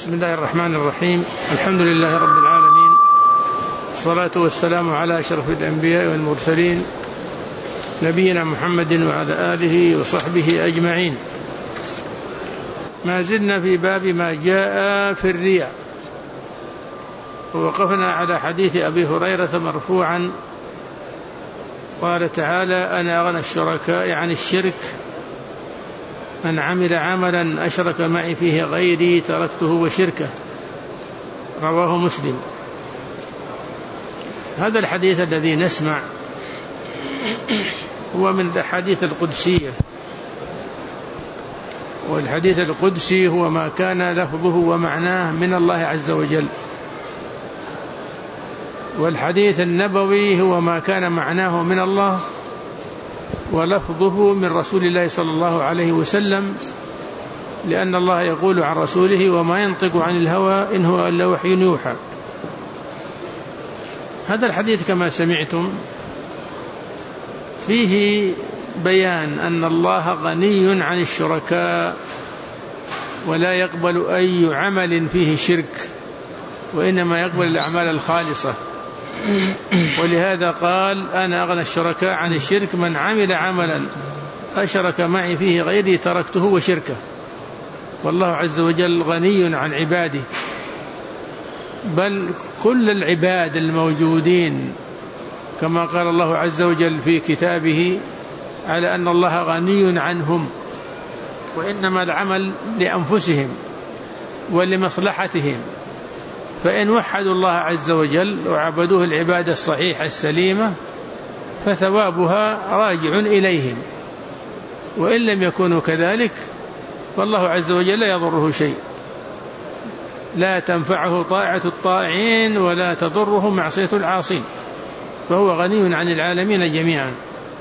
بسم الله الرحمن الرحيم. الحمد لله رب العالمين، الصلاة والسلام على أشرف الأنبياء والمرسلين، نبينا محمد وعلى آله وصحبه أجمعين. ما زلنا في باب ما جاء في الرياء، ووقفنا على حديث أبي هريرة مرفوعا قال تعالى: أنا أغنى الشركاء عن الشرك، من عمل عملا أشرك معي فيه غيري تركته وشركه، رواه مسلم. هذا الحديث الذي نسمع هو من الأحاديث القدسية، والحديث القدسي هو ما كان لفظه ومعناه من الله عز وجل، والحديث النبوي هو ما كان معناه من الله ولفظه من رسول الله صلى الله عليه وسلم، لأن الله يقول عن رسوله: وما ينطق عن الهوى إن هو إلا وحي يوحى. هذا الحديث كما سمعتم فيه بيان أن الله غني عن الشركاء، ولا يقبل أي عمل فيه شرك، وإنما يقبل الأعمال الخالصة. ولهذا قال: أنا أغنى الشركاء عن الشرك، من عمل عملا أشرك معي فيه غيري تركته وشركه. والله عز وجل غني عن عباده، بل كل العباد الموجودين، كما قال الله عز وجل في كتابه على أن الله غني عنهم، وإنما العمل لأنفسهم ولمصلحتهم. فإن وحدوا الله عز وجل وعبدوه العبادة الصحيحة السليمة فثوابها راجع إليهم، وإن لم يكونوا كذلك فالله عز وجل لا يضره شيء، لا تنفعه طاعة الطاعين ولا تضره معصية العاصين، فهو غني عن العالمين جميعا.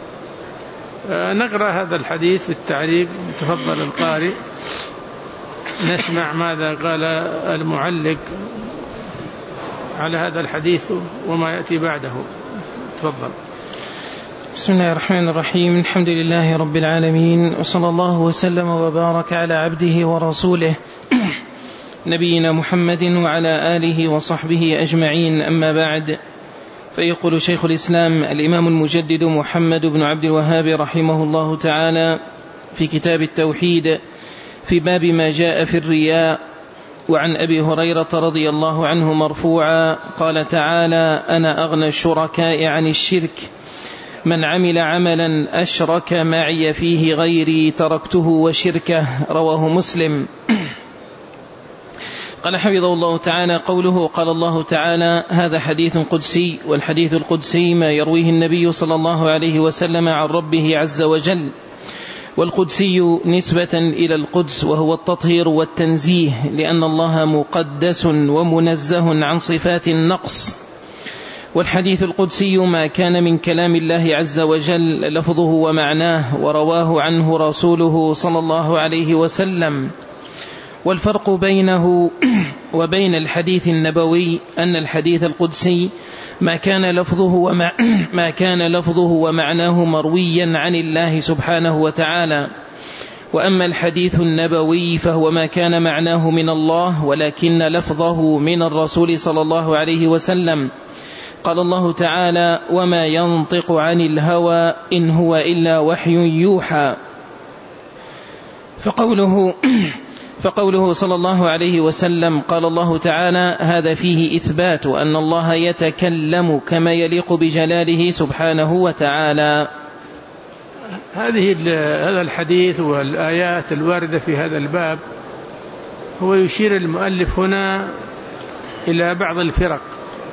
نقرأ هذا الحديث بالتعليق. تفضل القارئ نسمع ماذا قال المعلق على هذا الحديث وما يأتي بعده. تفضل. بسم الله الرحمن الرحيم. الحمد لله رب العالمين، وصلى الله وسلم وبارك على عبده ورسوله نبينا محمد وعلى آله وصحبه أجمعين. أما بعد، فيقول شيخ الإسلام الإمام المجدد محمد بن عبد الوهاب رحمه الله تعالى في كتاب التوحيد في باب ما جاء في الرياء: وعن أبي هريرة رضي الله عنه مرفوعا قال تعالى: أنا أغنى الشركاء عن الشرك، من عمل عملا أشرك معي فيه غيري تركته وشركه، رواه مسلم. قال حفظه الله تعالى: قوله قال الله تعالى هذا حديث قدسي، والحديث القدسي ما يرويه النبي صلى الله عليه وسلم عن ربه عز وجل، والقدسي نسبة إلى القدس وهو التطهير والتنزيه، لأن الله مقدس ومنزه عن صفات النقص. والحديث القدسي ما كان من كلام الله عز وجل لفظه ومعناه، ورواه عنه رسوله صلى الله عليه وسلم. والفرق بينه وبين الحديث النبوي أن الحديث القدسي ما كان لفظه ومعناه مرويا عن الله سبحانه وتعالى، وأما الحديث النبوي فهو ما كان معناه من الله ولكن لفظه من الرسول صلى الله عليه وسلم. قال الله تعالى: وما ينطق عن الهوى إن هو إلا وحي يوحى. فقوله صلى الله عليه وسلم قال الله تعالى هذا فيه إثبات أن الله يتكلم كما يليق بجلاله سبحانه وتعالى. هذا الحديث والآيات الواردة في هذا الباب هو يشير المؤلف هنا إلى بعض الفرق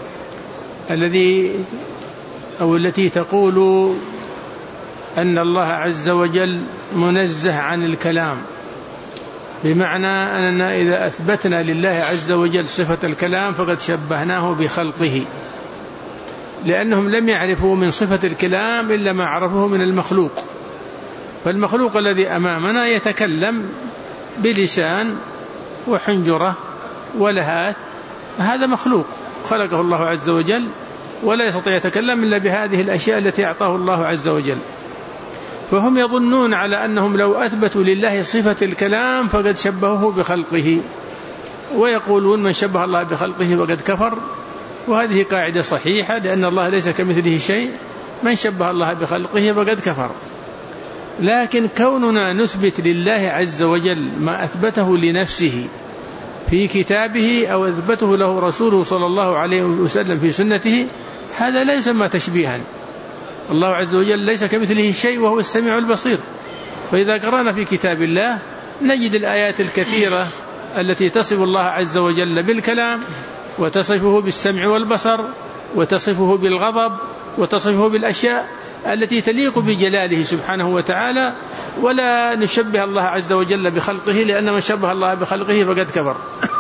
التي تقول أن الله عز وجل منزه عن الكلام، بمعنى أننا إذا أثبتنا لله عز وجل صفة الكلام فقد شبهناه بخلقه، لأنهم لم يعرفوا من صفة الكلام إلا ما عرفوه من المخلوق. فالمخلوق الذي أمامنا يتكلم بلسان وحنجرة ولهات، هذا مخلوق خلقه الله عز وجل، ولا يستطيع يتكلم إلا بهذه الأشياء التي أعطاه الله عز وجل. فهم يظنون على أنهم لو أثبتوا لله صفة الكلام فقد شبهوه بخلقه، ويقولون من شبه الله بخلقه فقد كفر، وهذه قاعدة صحيحة لأن الله ليس كمثله شيء، من شبه الله بخلقه فقد كفر. لكن كوننا نثبت لله عز وجل ما أثبته لنفسه في كتابه أو أثبته له رسوله صلى الله عليه وسلم في سنته، هذا لا يسمى تشبيها. الله عز وجل ليس كمثله شيء وهو السميع البصير. فإذا قرأنا في كتاب الله نجد الآيات الكثيرة التي تصف الله عز وجل بالكلام، وتصفه بالسمع والبصر، وتصفه بالغضب، وتصفه بالأشياء التي تليق بجلاله سبحانه وتعالى، ولا نشبه الله عز وجل بخلقه، لأن من شبه الله بخلقه فقد كفر.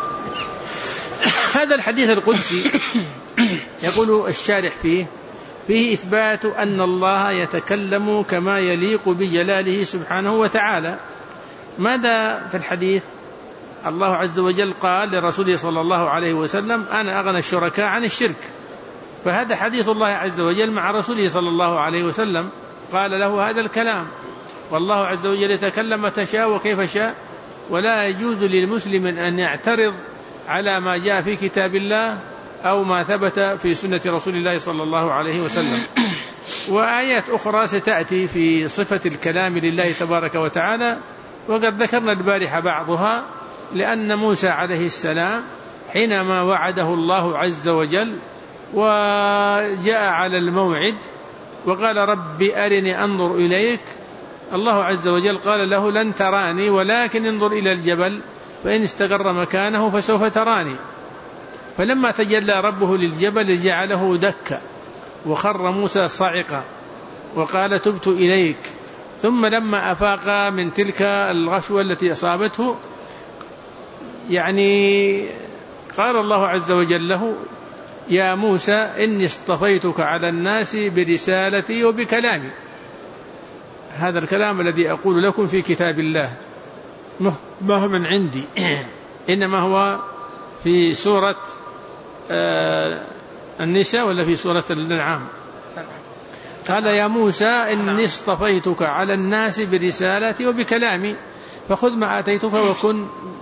هذا الحديث القدسي يقول الشارح فيه إثبات أن الله يتكلم كما يليق بجلاله سبحانه وتعالى. ماذا في الحديث؟ الله عز وجل قال لرسوله صلى الله عليه وسلم: أنا أغنى الشركاء عن الشرك. فهذا حديث الله عز وجل مع رسوله صلى الله عليه وسلم، قال له هذا الكلام. والله عز وجل يتكلم متى شاء وكيف شاء، ولا يجوز للمسلم أن يعترض على ما جاء في كتاب الله أو ما ثبت في سنة رسول الله صلى الله عليه وسلم. وآيات أخرى ستأتي في صفة الكلام لله تبارك وتعالى، وقد ذكرنا البارحة بعضها. لأن موسى عليه السلام حينما وعده الله عز وجل وجاء على الموعد وقال: رب أرني أنظر إليك، الله عز وجل قال له: لن تراني ولكن انظر إلى الجبل فإن استقر مكانه فسوف تراني. فلما تجلى ربه للجبل جعله دكا وخر موسى صاعقا وقال: تبت إليك. ثم لما أفاق من تلك الغشوة التي أصابته قال الله عز وجل له: يا موسى إني اصطفيتك على الناس برسالتي وبكلامي. هذا الكلام الذي أقول لكم في كتاب الله ما هو من عندي، إنما هو في سورة النساء ولا في سورة الأنعام. قال: يا موسى إني اصطفيتك على الناس برسالتي وبكلامي فخذ ما آتيتك وكن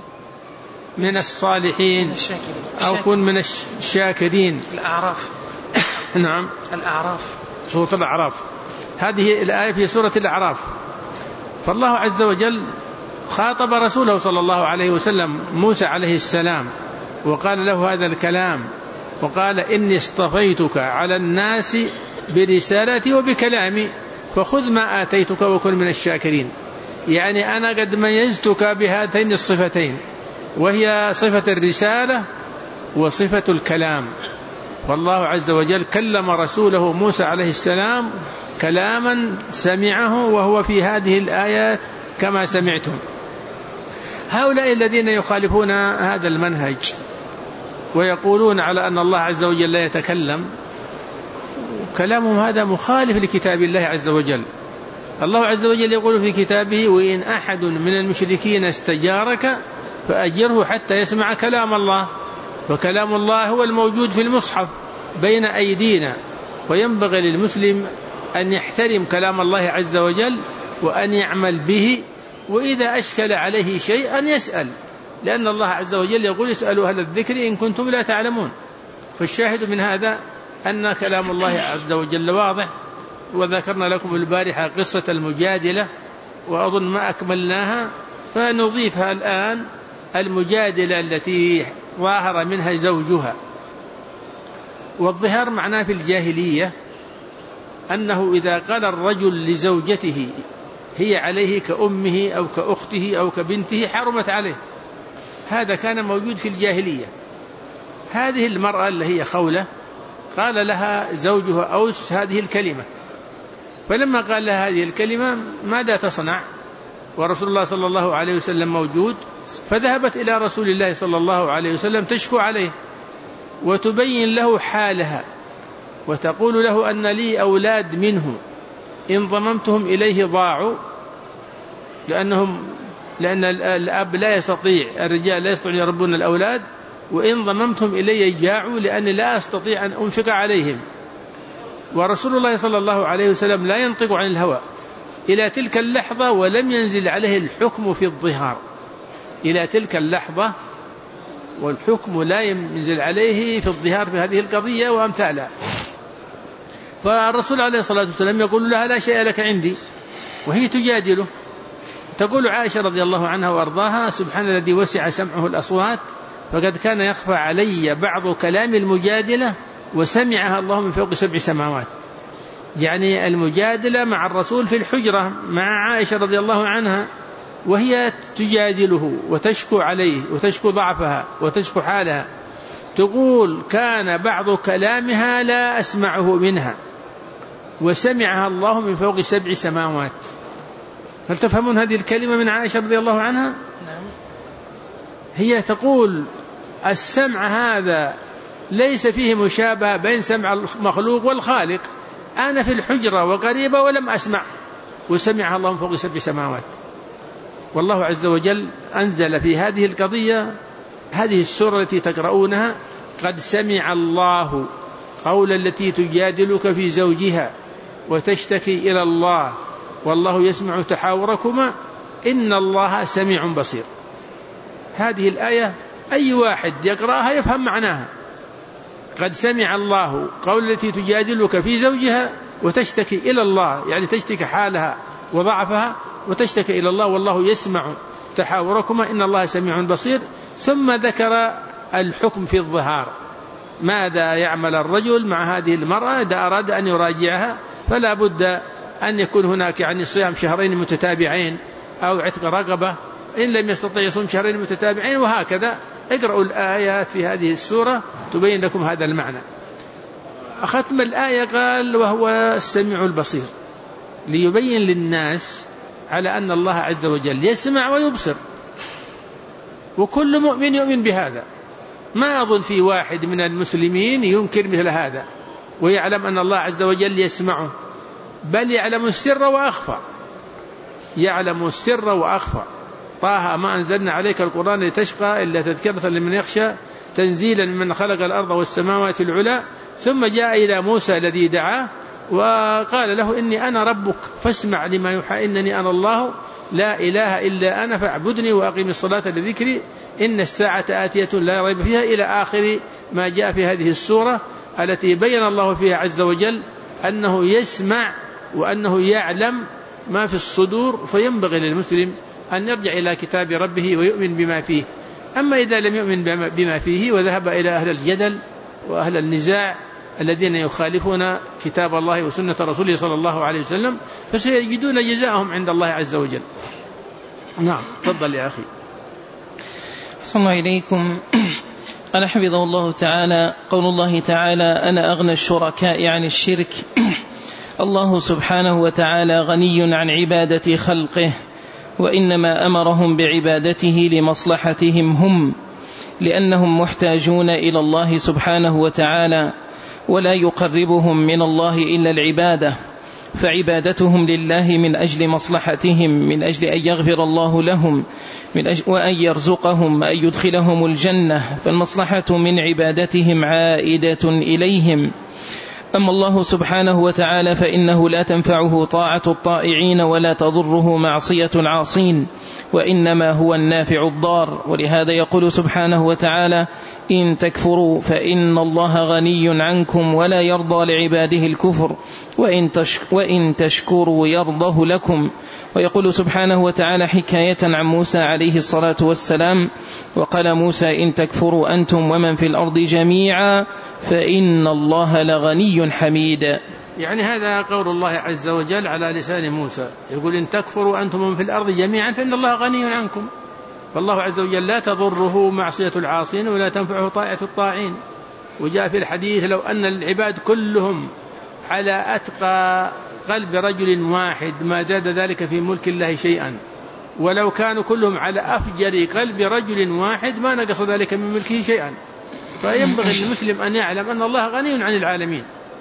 من الصالحين أو كن من الشاكرين. الأعراف. نعم، الأعراف، سورة الأعراف. هذه الآية في سورة الأعراف. فالله عز وجل خاطب رسوله صلى الله عليه وسلم موسى عليه السلام وقال له هذا الكلام، وقال: إني اصطفيتك على الناس برسالتي وبكلامي فخذ ما آتيتك وكن من الشاكرين. يعني أنا قد ميزتك بهاتين الصفتين، وهي صفة الرسالة وصفة الكلام. والله عز وجل كلم رسوله موسى عليه السلام كلاما سمعه وهو في هذه الآيات كما سمعتم. هؤلاء الذين يخالفون هذا المنهج ويقولون على أن الله عز وجل لا يتكلم، كلامهم هذا مخالف لكتاب الله عز وجل. الله عز وجل يقول في كتابه: وإن أحد من المشركين استجارك فأجره حتى يسمع كلام الله. وكلام الله هو الموجود في المصحف بين أيدينا، وينبغي للمسلم أن يحترم كلام الله عز وجل وأن يعمل به، وإذا أشكل عليه شيء أن يسأل، لأن الله عز وجل يقول: اسألوا أهل الذكر إن كنتم لا تعلمون. فالشاهد من هذا أن كلام الله عز وجل واضح. وذكرنا لكم البارحة قصة المجادلة وأظن ما أكملناها، فنضيفها الآن: المجادلة التي ظاهر منها زوجها. والظهار معناه في الجاهلية أنه إذا قال الرجل لزوجته هي عليه كأمه أو كأخته أو كبنته حرمت عليه. هذا كان موجود في الجاهلية. هذه المرأة اللي هي خولة قال لها زوجها أوس هذه الكلمة، فلما قال لها هذه الكلمة ماذا تصنع؟ ورسول الله صلى الله عليه وسلم موجود، فذهبت إلى رسول الله صلى الله عليه وسلم تشكو عليه وتبين له حالها، وتقول له أن لي أولاد منه إن ضممتهم إليه ضاعوا، لأن الأب لا يستطيع، الرجال لا يستطيعون يربون الأولاد، وإن ضممتهم إلي جاعوا لأني لا أستطيع أن أنفق عليهم. ورسول الله صلى الله عليه وسلم لا ينطق عن الهوى إلى تلك اللحظة، ولم ينزل عليه الحكم في الظهار. إلى تلك اللحظة والحكم لا ينزل عليه في الظهار في هذه القضية وأمثالها. فالرسول عليه الصلاة والسلام يقول لها لا شيء لك عندي، وهي تجادله. تقول عائشة رضي الله عنها وأرضاها: سبحان الذي وسع سمعه الأصوات، فقد كان يخفى علي بعض كلام المجادلة وسمعها الله من فوق 7 سماوات. يعني المجادلة مع الرسول في الحجرة مع عائشة رضي الله عنها، وهي تجادله وتشكو عليه وتشكو ضعفها وتشكو حالها. تقول: كان بعض كلامها لا أسمعه منها وسمعها الله من فوق 7 سماوات. هل تفهمون هذه الكلمة من عائشة رضي الله عنها؟ هي تقول: السمع هذا ليس فيه مشابهة بين سمع المخلوق والخالق، أنا في الحجرة وقريبة ولم أسمع وسمعها الله من فوق 7 سماوات. والله عز وجل أنزل في هذه القضية هذه السورة التي تقرؤونها: قد سمع الله قول التي تجادلك في زوجها وتشتكي إلى الله والله يسمع تحاوركما إن الله سميع بصير. هذه الآية أي واحد يقرأها يفهم معناها. قد سمع الله قول التي تجادلك في زوجها وتشتكي إلى الله، يعني تشتكي حالها وضعفها وتشتكي إلى الله والله يسمع تحاوركما إن الله سميع بصير. ثم ذكر الحكم في الظهار، ماذا يعمل الرجل مع هذه المرأة إذا أراد أن يراجعها، فلا بد أن يكون هناك يعني صيام 2 شهرين متتابعين أو عتق رقبة، إن لم يستطيع يصوم 2 شهرين متتابعين، وهكذا. اقرأوا الآيات في هذه السورة تبين لكم هذا المعنى. ختم الآية قال: وهو السميع البصير، ليبين للناس على أن الله عز وجل يسمع ويبصر، وكل مؤمن يؤمن بهذا. ما أظن في واحد من المسلمين ينكر مثل هذا ويعلم أن الله عز وجل يسمعه، بل يعلم السر وأخفى، يعلم السر وأخفى. طه: ما أنزلنا عليك القرآن لتشقى إلا تذكرة لمن يخشى تنزيلا ممن خلق الأرض والسماوات العلى. ثم جاء إلى موسى الذي دعاه وقال له: إني أنا ربك فاسمع لما يوحى إنني أنا الله لا إله إلا أنا فاعبدني وأقم الصلاة لذكري إن الساعة آتية لا ريب فيها، إلى آخر ما جاء في هذه السورة التي بين الله فيها عز وجل أنه يسمع وأنه يعلم ما في الصدور. فينبغي للمسلم أن يرجع إلى كتاب ربه ويؤمن بما فيه. أما إذا لم يؤمن بما فيه وذهب إلى أهل الجدل وأهل النزاع الذين يخالفون كتاب الله وسنة رسوله صلى الله عليه وسلم، فسيجدون جزاءهم عند الله عز وجل. نعم، تفضل يا أخي. أحسن الله إليكم. قال حفظه الله تعالى: قول الله تعالى: أنا أغنى الشركاء عن الشرك. الله سبحانه وتعالى غني عن عبادة خلقه، وإنما أمرهم بعبادته لمصلحتهم هم، لأنهم محتاجون إلى الله سبحانه وتعالى، ولا يقربهم من الله إلا العبادة، فعبادتهم لله من أجل مصلحتهم، من أجل أن يغفر الله لهم، وأن يرزقهم، وأن يدخلهم الجنة، فالمصلحة من عبادتهم عائدة إليهم. أما الله سبحانه وتعالى فإنه لا تنفعه طاعة الطائعين ولا تضره معصية العاصين، وإنما هو النافع الضار. ولهذا يقول سبحانه وتعالى: إن تكفروا فإن الله غني عنكم ولا يرضى لعباده الكفر وإن تشكروا يرضه لكم. ويقول سبحانه وتعالى حكاية عن موسى عليه الصلاة والسلام: وقال موسى إن تكفروا أنتم ومن في الأرض جميعا فإن الله لغني حميد. يعني هذا قول الله عز وجل على لسان موسى، يقول: إن تكفروا أنتم ومن في الأرض جميعا فإن الله غني عنكم. فالله عز وجل لا تضره معصية العاصين ولا تنفعه طاعة الطاعين. وجاء في الحديث: لو أن العباد كلهم على أتقى قلب رجل واحد ما زاد ذلك في ملك الله شيئا، ولو كانوا كلهم على أفجر قلب رجل واحد ما نقص ذلك من ملكه شيئا. فينبغي للمسلم أن يعلم أن الله غني عن العالمين،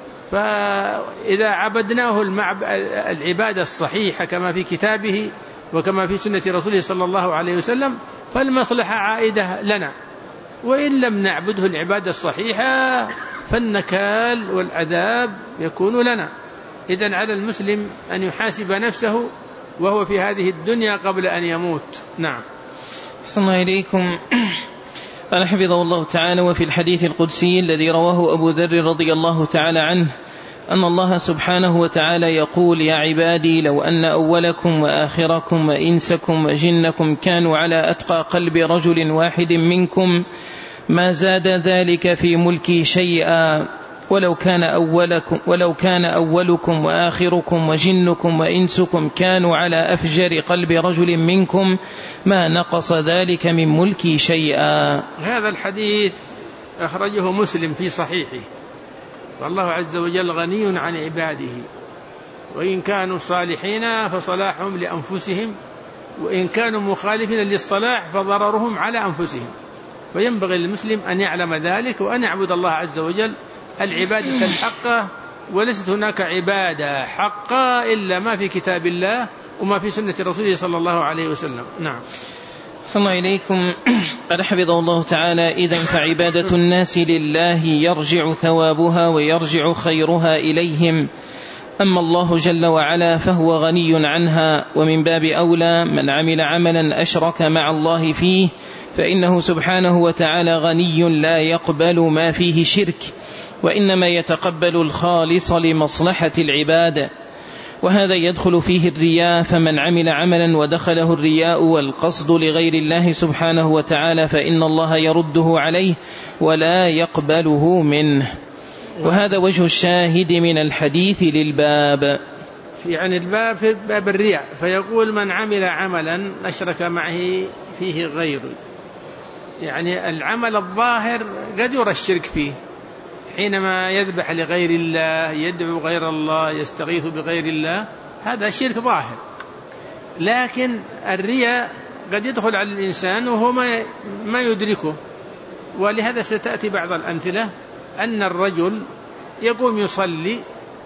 فإذا عبدناه العبادة الصحيحة كما في كتابه وكما في سنة رسوله صلى الله عليه وسلم فالمصلحة عائدة لنا، وإن لم نعبده العبادة الصحيحة فالنكال والعذاب يكون لنا. إذن على المسلم أن يحاسب نفسه وهو في هذه الدنيا قبل أن يموت. نعم. أحسن الله إليكم. قال حفظه الله تعالى: وفي الحديث القدسي الذي رواه أبو ذر رضي الله تعالى عنه أن الله سبحانه وتعالى يقول: يا عبادي لو أن أولكم وآخركم وإنسكم وجنكم كانوا على أتقى قلب رجل واحد منكم ما زاد ذلك في ملكي شيئا، ولو كان أولكم وآخركم وجنكم وإنسكم كانوا على أفجر قلب رجل منكم ما نقص ذلك من ملكي شيئا. هذا الحديث أخرجه مسلم في صحيحه. والله عز وجل غني عن عباده، وإن كانوا صالحين فصلاحهم لأنفسهم، وإن كانوا مخالفين للصلاح فضررهم على أنفسهم. فينبغي للمسلم أن يعلم ذلك وأن يعبد الله عز وجل العبادة الحقة، وليست هناك عبادة حقة إلا ما في كتاب الله وما في سنة رسوله صلى الله عليه وسلم. نعم. صلى الله إليكم. قد حفظه الله تعالى: إذن فعبادة الناس لله يرجع ثوابها ويرجع خيرها إليهم، أما الله جل وعلا فهو غني عنها، ومن باب أولى من عمل عملا أشرك مع الله فيه فإنه سبحانه وتعالى غني لا يقبل ما فيه شرك، وإنما يتقبل الخالص لمصلحة العباد، وهذا يدخل فيه الرياء، فمن عمل عملا ودخله الرياء والقصد لغير الله سبحانه وتعالى فإن الله يرده عليه ولا يقبله منه. وهذا وجه الشاهد من الحديث للباب. يعني الباب في باب الرياء، فيقول: من عمل عملا أشرك معه فيه غير، يعني العمل الظاهر قد يرى الشرك فيه، حينما يذبح لغير الله، يدعو غير الله، يستغيث بغير الله، هذا شرك ظاهر. لكن الرياء قد يدخل على الإنسان وهو ما يدركه. ولهذا ستأتي بعض الأمثلة أن الرجل يقوم يصلي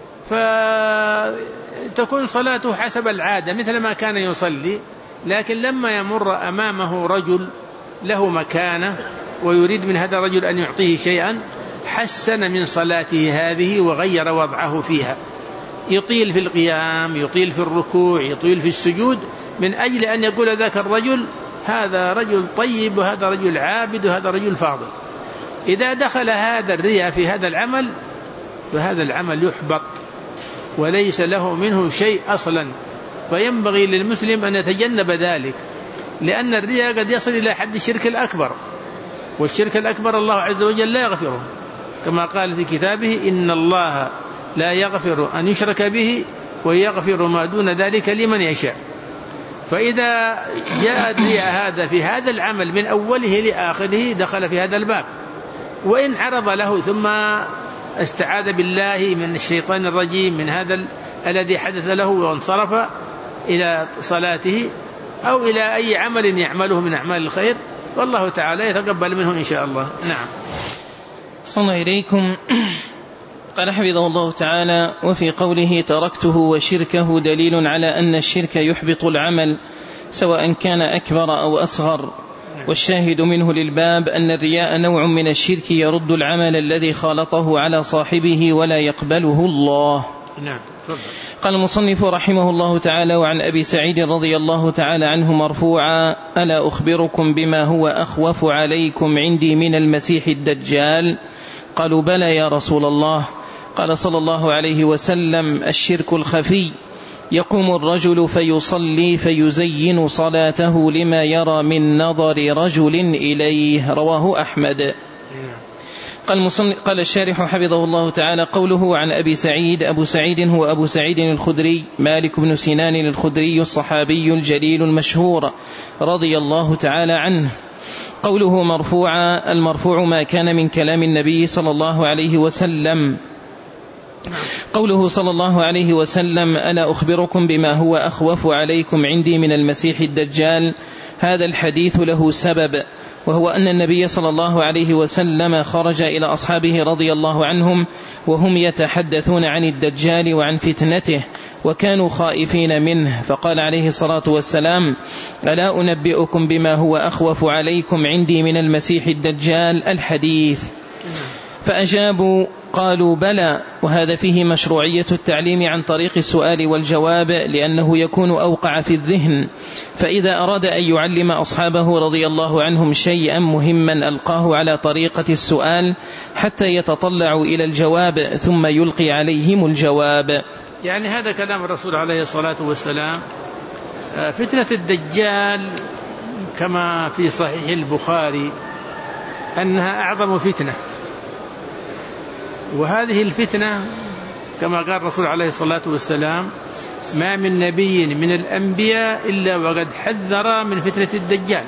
فتكون صلاته حسب العادة مثل ما كان يصلي، لكن لما يمر أمامه رجل له مكانة ويريد من هذا الرجل أن يعطيه شيئا حسن من صلاته هذه وغير وضعه فيها، يطيل في القيام، يطيل في الركوع، يطيل في السجود، من أجل أن يقول ذاك الرجل هذا رجل طيب وهذا رجل عابد وهذا رجل فاضل. إذا دخل هذا الرياء في هذا العمل فهذا العمل يحبط وليس له منه شيء أصلا. فينبغي للمسلم أن يتجنب ذلك، لأن الرياء قد يصل إلى حد الشرك الأكبر، والشرك الأكبر الله عز وجل لا يغفره، كما قال في كتابه: إن الله لا يغفر أن يشرك به ويغفر ما دون ذلك لمن يشاء. فإذا جاء الرياء هذا في هذا العمل من أوله لآخره دخل في هذا الباب، وإن عرض له ثم استعاذ بالله من الشيطان الرجيم من هذا الذي حدث له وانصرف إلى صلاته أو إلى أي عمل يعمله من أعمال الخير، والله تعالى يتقبل منه إن شاء الله. نعم. صلى الله إليكم. قال حفظه الله تعالى: وفي قوله تركته وشركه دليل على أن الشرك يحبط العمل سواء كان أكبر أو أصغر. والشاهد منه للباب أن الرياء نوع من الشرك يرد العمل الذي خالطه على صاحبه ولا يقبله الله. نعم. قال المصنف رحمه الله تعالى: وعن أبي سعيد رضي الله تعالى عنه مرفوعا: ألا أخبركم بما هو أخوف عليكم عندي من المسيح الدجال؟ قالوا: بلى يا رسول الله. قال صلى الله عليه وسلم: الشرك الخفي، يقوم الرجل فيصلي فيزين صلاته لما يرى من نظر رجل إليه. رواه أحمد. قال الشارح حفظه الله تعالى: قوله عن أبي سعيد، أبو سعيد هو أبو سعيد الخدري مالك بن سنان الخدري الصحابي الجليل المشهور رضي الله تعالى عنه. قوله مرفوعا، المرفوع ما كان من كلام النبي صلى الله عليه وسلم. قوله صلى الله عليه وسلم: ألا أخبركم بما هو أخوف عليكم عندي من المسيح الدجال؟ هذا الحديث له سبب، وهو أن النبي صلى الله عليه وسلم خرج إلى أصحابه رضي الله عنهم وهم يتحدثون عن الدجال وعن فتنته وكانوا خائفين منه، فقال عليه الصلاة والسلام: ألا أنبئكم بما هو أخوف عليكم عندي من المسيح الدجال؟ الحديث. فأجابوا: قالوا بلى، وهذا فيه مشروعية التعليم عن طريق السؤال والجواب، لأنه يكون أوقع في الذهن. فإذا أراد أن يعلم أصحابه رضي الله عنهم شيئا مهما ألقاه على طريقة السؤال حتى يتطلعوا إلى الجواب ثم يلقي عليهم الجواب. يعني هذا كلام الرسول عليه الصلاة والسلام. فتنة الدجال كما في صحيح البخاري أنها أعظم فتنة، وهذه الفتنة كما قال الرسول عليه الصلاة والسلام: ما من نبي من الأنبياء إلا وقد حذر من فتنة الدجال.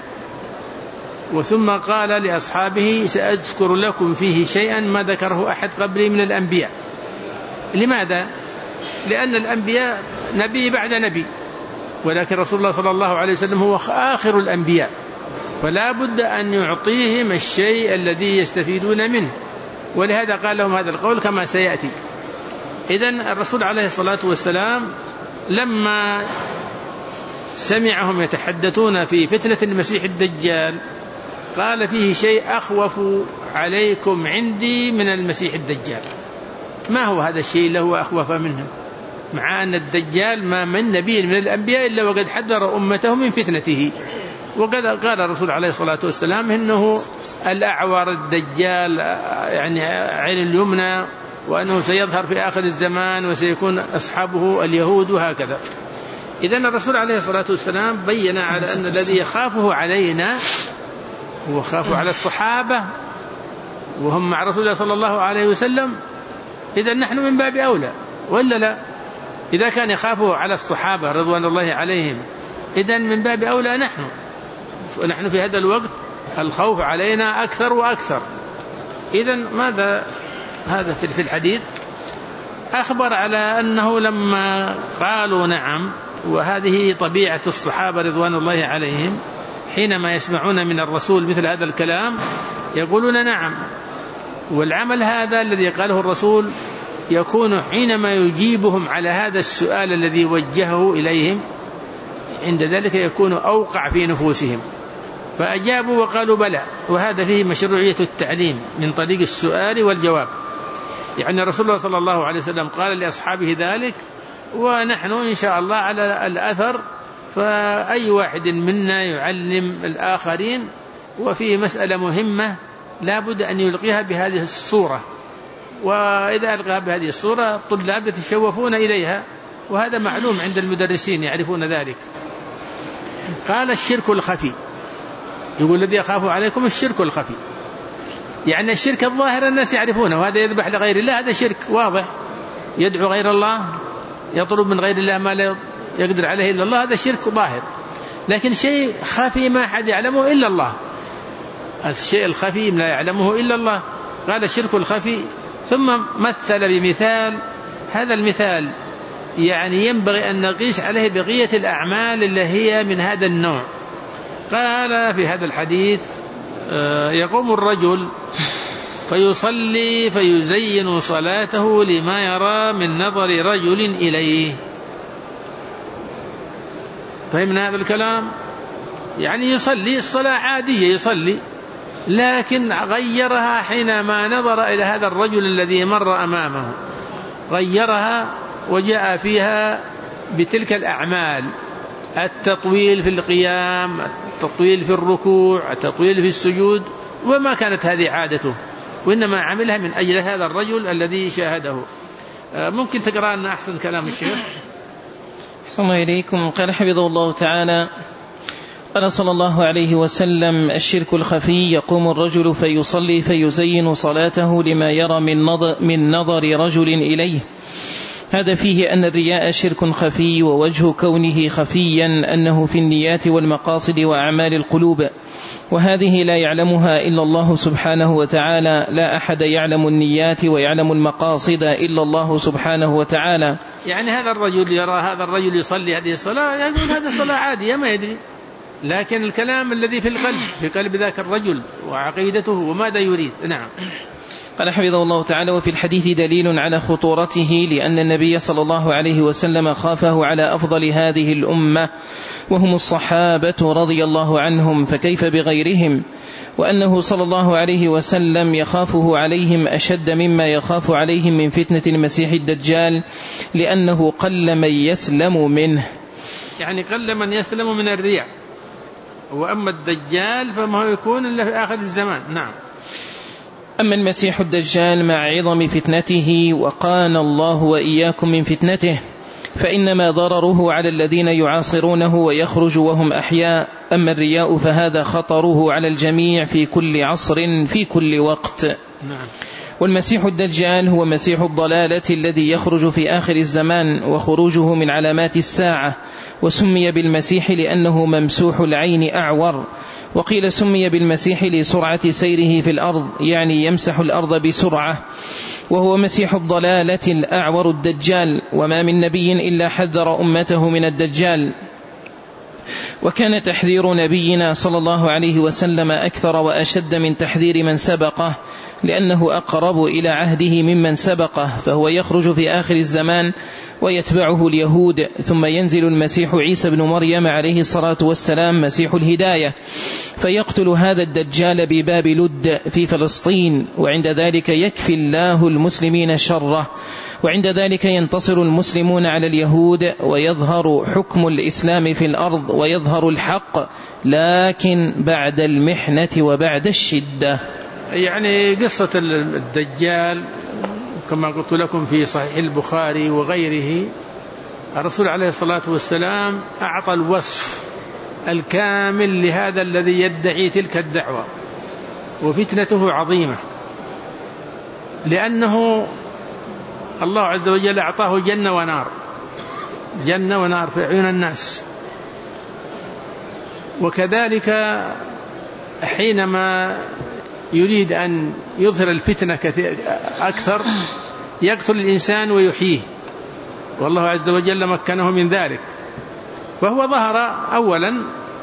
وثم قال لأصحابه: سأذكر لكم فيه شيئا ما ذكره أحد قبلي من الأنبياء. لماذا؟ لأن الأنبياء نبي بعد نبي، ولكن رسول الله صلى الله عليه وسلم هو آخر الأنبياء، فلا بد أن يعطيهم الشيء الذي يستفيدون منه، ولهذا قال لهم هذا القول كما سيأتي. إذن الرسول عليه الصلاة والسلام لما سمعهم يتحدثون في فتنة المسيح الدجال قال: فيه شيء أخوف عليكم عندي من المسيح الدجال. ما هو هذا الشيء له أخوف منه؟ مع أن الدجال ما من نبي من الأنبياء إلا وقد حذر أمته من فتنته. وقد قال الرسول عليه الصلاة والسلام إنه الأعور الدجال، يعني عين اليمنى، وأنه سيظهر في آخر الزمان وسيكون أصحابه اليهود وهكذا. إذن الرسول عليه الصلاة والسلام بين على أن الذي يخافه علينا هو خافه على الصحابة وهم مع رسول الله صلى الله عليه وسلم. إذن نحن من باب أولى، ولا لا؟ إذا كان يخافه على الصحابة رضوان الله عليهم إذن من باب أولى ونحن في هذا الوقت الخوف علينا أكثر وأكثر. إذن ماذا هذا في الحديث؟ أخبر على أنه لما قالوا نعم، وهذه طبيعة الصحابة رضوان الله عليهم، حينما يسمعون من الرسول مثل هذا الكلام يقولون نعم. والعمل هذا الذي قاله الرسول يكون حينما يجيبهم على هذا السؤال الذي وجهه إليهم، عند ذلك يكون أوقع في نفوسهم، فأجابوا وقالوا بلى. وهذا فيه مشروعية التعليم من طريق السؤال والجواب. يعني رسول الله صلى الله عليه وسلم قال لأصحابه ذلك، ونحن إن شاء الله على الأثر، فأي واحد منا يعلم الآخرين، وفي مسألة مهمة لا بد أن يلقيها بهذه الصورة، وإذا ألقاها بهذه الصورة الطلاب يتشوفون إليها، وهذا معلوم عند المدرسين يعرفون ذلك. قال: الشرك الخفي. يقول: الذي يخاف عليكم الشرك الخفي، يعني الشرك الظاهر الناس يعرفونه، وهذا يذبح لغير الله، هذا شرك واضح، يدعو غير الله، يطلب من غير الله ما لا يقدر عليه إلا الله، هذا شرك ظاهر. لكن شيء خفي ما أحد يعلمه إلا الله، الشيء الخفي لا يعلمه إلا الله، قال الشرك الخفي. ثم مثل بمثال، هذا المثال يعني ينبغي أن نقيس عليه بقية الأعمال اللي هي من هذا النوع. قال في هذا الحديث: يقوم الرجل فيصلي فيزين صلاته لما يرى من نظر رجل إليه. فهمنا هذا الكلام؟ يعني يصلي الصلاة عادية، يصلي، لكن غيرها حينما نظر إلى هذا الرجل الذي مر أمامه، غيرها وجاء فيها بتلك الأعمال: التطويل في القيام، التطويل في الركوع، التطويل في السجود، وما كانت هذه عادته، وإنما عملها من أجل هذا الرجل الذي شاهده. ممكن تقرأ لنا أحسن كلام الشيخ؟ أحسن الله إليكم. قال حفظه الله تعالى: قال صلى الله عليه وسلم: الشرك الخفي يقوم الرجل فيصلي فيزين صلاته لما يرى من نظر رجل إليه. هذا فيه أن الرياء شرك خفي، ووجه كونه خفيا أنه في النيات والمقاصد وأعمال القلوب، وهذه لا يعلمها إلا الله سبحانه وتعالى، لا أحد يعلم النيات ويعلم المقاصد إلا الله سبحانه وتعالى. يعني هذا الرجل يرى هذا الرجل يصلي هذه الصلاة، يقول هذا صلاة عادية ما يدري، لكن الكلام الذي في القلب، في قلب ذاك الرجل وعقيدته وماذا يريد. نعم. قال حفظه الله تعالى: وفي الحديث دليل على خطورته، لأن النبي صلى الله عليه وسلم خافه على أفضل هذه الأمة وهم الصحابة رضي الله عنهم، فكيف بغيرهم؟ وأنه صلى الله عليه وسلم يخافه عليهم أشد مما يخاف عليهم من فتنة المسيح الدجال، لأنه قل من يسلم منه. يعني قل من يسلم من الرياء، وأما الدجال فما يكون إلا في آخر الزمان. نعم. أما المسيح الدجال مع عظم فتنته وقانا الله وإياكم من فتنته، فإنما ضرره على الذين يعاصرونه ويخرج وهم أحياء. أما الرياء فهذا خطره على الجميع في كل عصر في كل وقت. نعم. والمسيح الدجال هو مسيح الضلالة الذي يخرج في آخر الزمان، وخروجه من علامات الساعة، وسمي بالمسيح لأنه ممسوح العين أعور. وقيل سمي بالمسيح لسرعة سيره في الأرض، يعني يمسح الأرض بسرعة، وهو مسيح الضلالة الأعور الدجال. وما من نبي إلا حذر أمته من الدجال، وكان تحذير نبينا صلى الله عليه وسلم أكثر وأشد من تحذير من سبقه، لأنه أقرب إلى عهده ممن سبقه، فهو يخرج في آخر الزمان ويتبعه اليهود، ثم ينزل المسيح عيسى بن مريم عليه الصلاة والسلام مسيح الهداية، فيقتل هذا الدجال بباب لد في فلسطين، وعند ذلك يكفي الله المسلمين شره، وعند ذلك ينتصر المسلمون على اليهود، ويظهر حكم الإسلام في الأرض، ويظهر الحق، لكن بعد المحنة وبعد الشدة. يعني قصة الدجال كما قلت لكم في صحيح البخاري وغيره، الرسول عليه الصلاة والسلام أعطى الوصف الكامل لهذا الذي يدعي تلك الدعوة، وفتنته عظيمة، لأنه الله عز وجل أعطاه جنة ونار، جنة ونار في عيون الناس. وكذلك حينما يريد أن يظهر الفتنة أكثر يقتل الإنسان ويحييه، والله عز وجل مكنه من ذلك. فهو ظهر أولا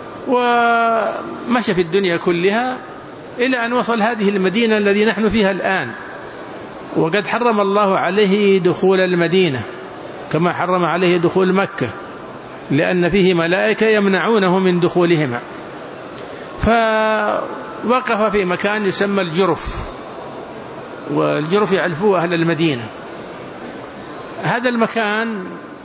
ومشى في الدنيا كلها إلى أن وصل هذه المدينة الذي نحن فيها الآن، وقد حرم الله عليه دخول المدينة كما حرم عليه دخول مكة، لأن فيه ملائكة يمنعونه من دخولهما. فوقف في مكان يسمى الجرف، والجرف يعرفوه أهل المدينة. هذا المكان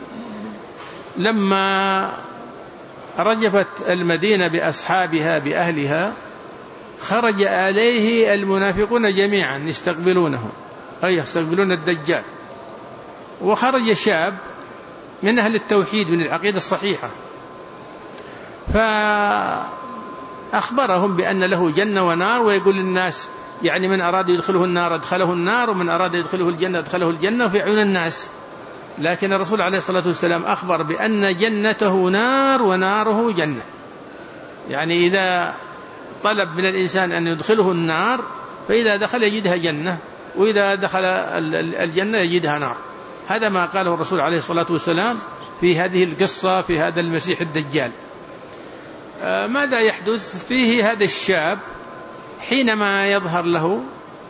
لما رجفت المدينة بأصحابها بأهلها خرج عليه المنافقون جميعا يستقبلونه، أي يستقبلون الدجال. وخرج شاب من أهل التوحيد من العقيدة الصحيحة، فأخبرهم بأن له جنة ونار، ويقول للناس يعني من أراد يدخله النار أدخله النار، ومن أراد يدخله الجنة أدخله الجنة في عيون الناس. لكن الرسول عليه الصلاة والسلام أخبر بأن جنته نار وناره جنة، يعني إذا طلب من الإنسان أن يدخله النار فإذا دخل يجدها جنة، وإذا دخل الجنة يجدها نار. هذا ما قاله الرسول عليه الصلاة والسلام في هذه القصة في هذا المسيح الدجال. ماذا يحدث فيه؟ هذا الشاب حينما يظهر له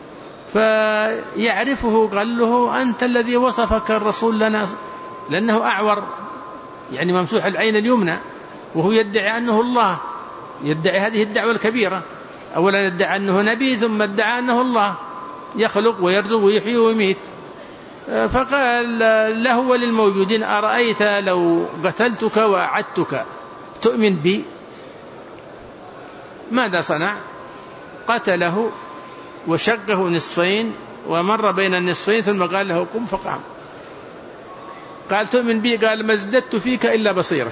فيعرفه، قال له أنت الذي وصفك الرسول لنا، لأنه أعور يعني ممسوح العين اليمنى، وهو يدعي أنه الله، يدعي هذه الدعوة الكبيرة. أولا يدعي أنه نبي، ثم ادعى أنه الله يخلق ويرزق ويحيي ويميت. فقال له وللموجودين أرأيت لو قتلتك وأعدتك تؤمن بي؟ ماذا صنع؟ قتله وشقه نصفين ومر بين النصفين، ثم قال له قم فقام. قال تؤمن بي؟ قال ما ازددت فيك إلا بصيرة.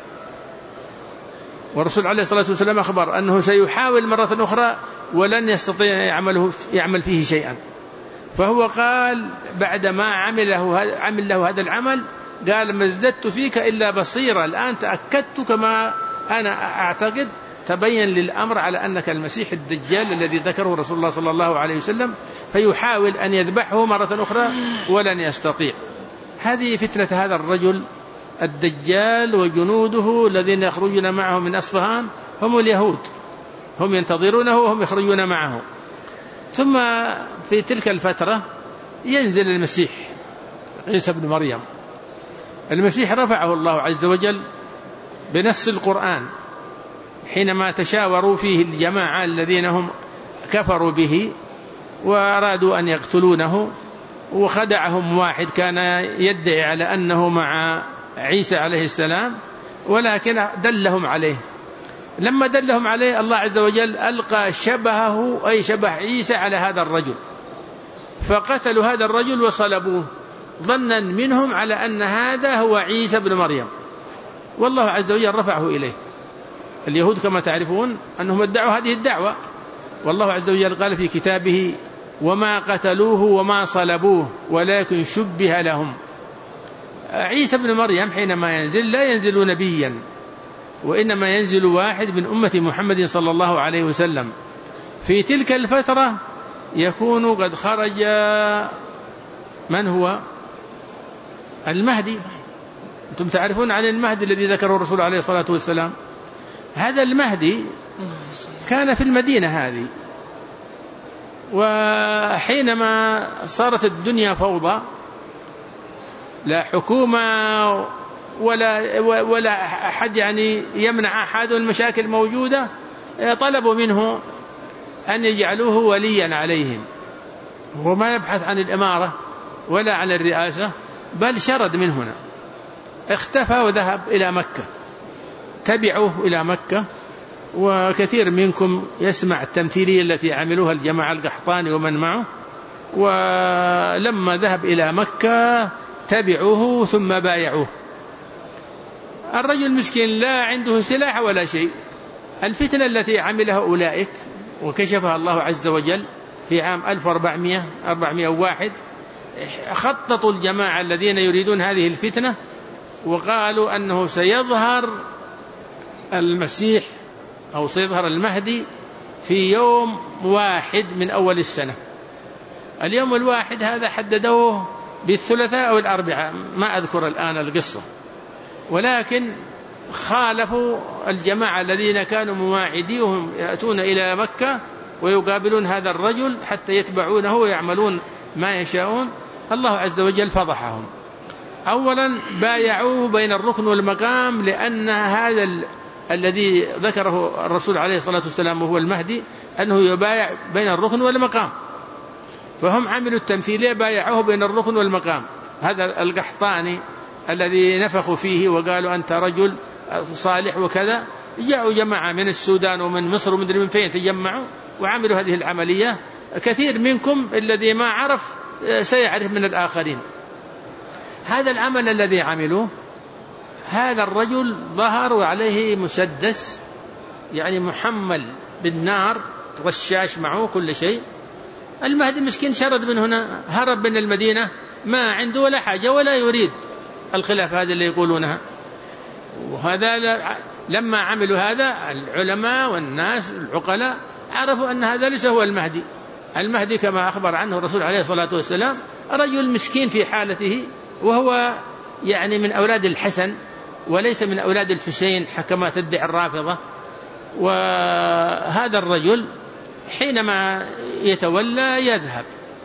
والرسول عليه الصلاة والسلام أخبر أنه سيحاول مرة أخرى ولن يستطيع يعمل فيه شيئا. فهو قال بعدما عمل له هذا العمل قال ما ازددت فيك إلا بصيرة، الآن تأكدت كما أنا أعتقد، تبين للأمر على أنك المسيح الدجال الذي ذكره رسول الله صلى الله عليه وسلم، فيحاول أن يذبحه مرة أخرى ولن يستطيع. هذه فتنة هذا الرجل الدجال وجنوده الذين يخرجون معه من أصفهان، هم اليهود، هم ينتظرونه وهم يخرجون معه. ثم في تلك الفترة ينزل المسيح عيسى بن مريم. المسيح رفعه الله عز وجل بنص القرآن حينما تشاوروا فيه الجماعة الذين هم كفروا به وأرادوا أن يقتلونه، وخدعهم واحد كان يدعي على أنه مع عيسى عليه السلام، ولكن دلهم عليه. لما دلهم عليه الله عز وجل ألقى شبهه أي شبه عيسى على هذا الرجل، فقتلوا هذا الرجل وصلبوه ظنا منهم على أن هذا هو عيسى بن مريم، والله عز وجل رفعه إليه. اليهود كما تعرفون أنهم ادعوا هذه الدعوة، والله عز وجل قال في كتابه: وما قتلوه وما صلبوه ولكن شبه لهم. عيسى بن مريم حينما ينزل لا ينزل نبيا، وإنما ينزل واحد من أمة محمد صلى الله عليه وسلم. في تلك الفترة يكون قد خرج من هو المهدي. أنتم تعرفون عن المهدي الذي ذكره الرسول عليه الصلاة والسلام. هذا المهدي كان في المدينة هذه، وحينما صارت الدنيا فوضى، لا حكومة ولا أحد يعني يمنع أحد، والمشاكل موجودة، طلبوا منه أن يجعلوه وليا عليهم، وما يبحث عن الإمارة ولا عن الرئاسة، بل شرد من هنا، اختفى وذهب إلى مكة. تبعوه إلى مكة، وكثير منكم يسمع التمثيلية التي عملوها الجماعة القحطاني ومن معه. ولما ذهب إلى مكة تبعوه ثم بايعوه. الرجل مسكين لا عنده سلاح ولا شيء. الفتنة التي عملها أولئك وكشفها الله عز وجل في عام 1401 خططوا الجماعة الذين يريدون هذه الفتنة، وقالوا أنه سيظهر المسيح أو سيظهر المهدي في يوم واحد من أول السنة. اليوم الواحد هذا حددوه بالثلاثاء أو الأربعاء، ما أذكر الآن القصة، ولكن خالفوا الجماعة الذين كانوا مواعديهم يأتون إلى مكة ويقابلون هذا الرجل حتى يتبعونه ويعملون ما يشاءون. الله عز وجل فضحهم. أولا بايعوه بين الركن والمقام، لأن هذا الذي ذكره الرسول عليه الصلاة والسلام وهو المهدي أنه يبايع بين الركن والمقام، فهم عملوا التمثيلية بايعوه بين الركن والمقام. هذا القحطاني الذي نفخوا فيه وقالوا أنت رجل صالح وكذا، جاءوا جماعة من السودان ومن مصر ومن من فين تجمعوا وعملوا هذه العملية. كثير منكم الذي ما عرف سيعرف من الآخرين. هذا العمل الذي عملوه، هذا الرجل ظهر وعليه مسدس يعني محمل بالنار، رشاش معه كل شيء. المهدي مسكين شرد من هنا، هرب من المدينة، ما عنده ولا حاجة ولا يريد الخلافة هذه اللي يقولونها. وهذا لما عملوا هذا العلماء والناس العقلاء عرفوا أن هذا ليس هو المهدي. المهدي كما أخبر عنه الرسول عليه الصلاة والسلام رجل مسكين في حالته، وهو يعني من أولاد الحسن وليس من أولاد الحسين كما تدعي الرافضة. وهذا الرجل حينما يتولى يذهب.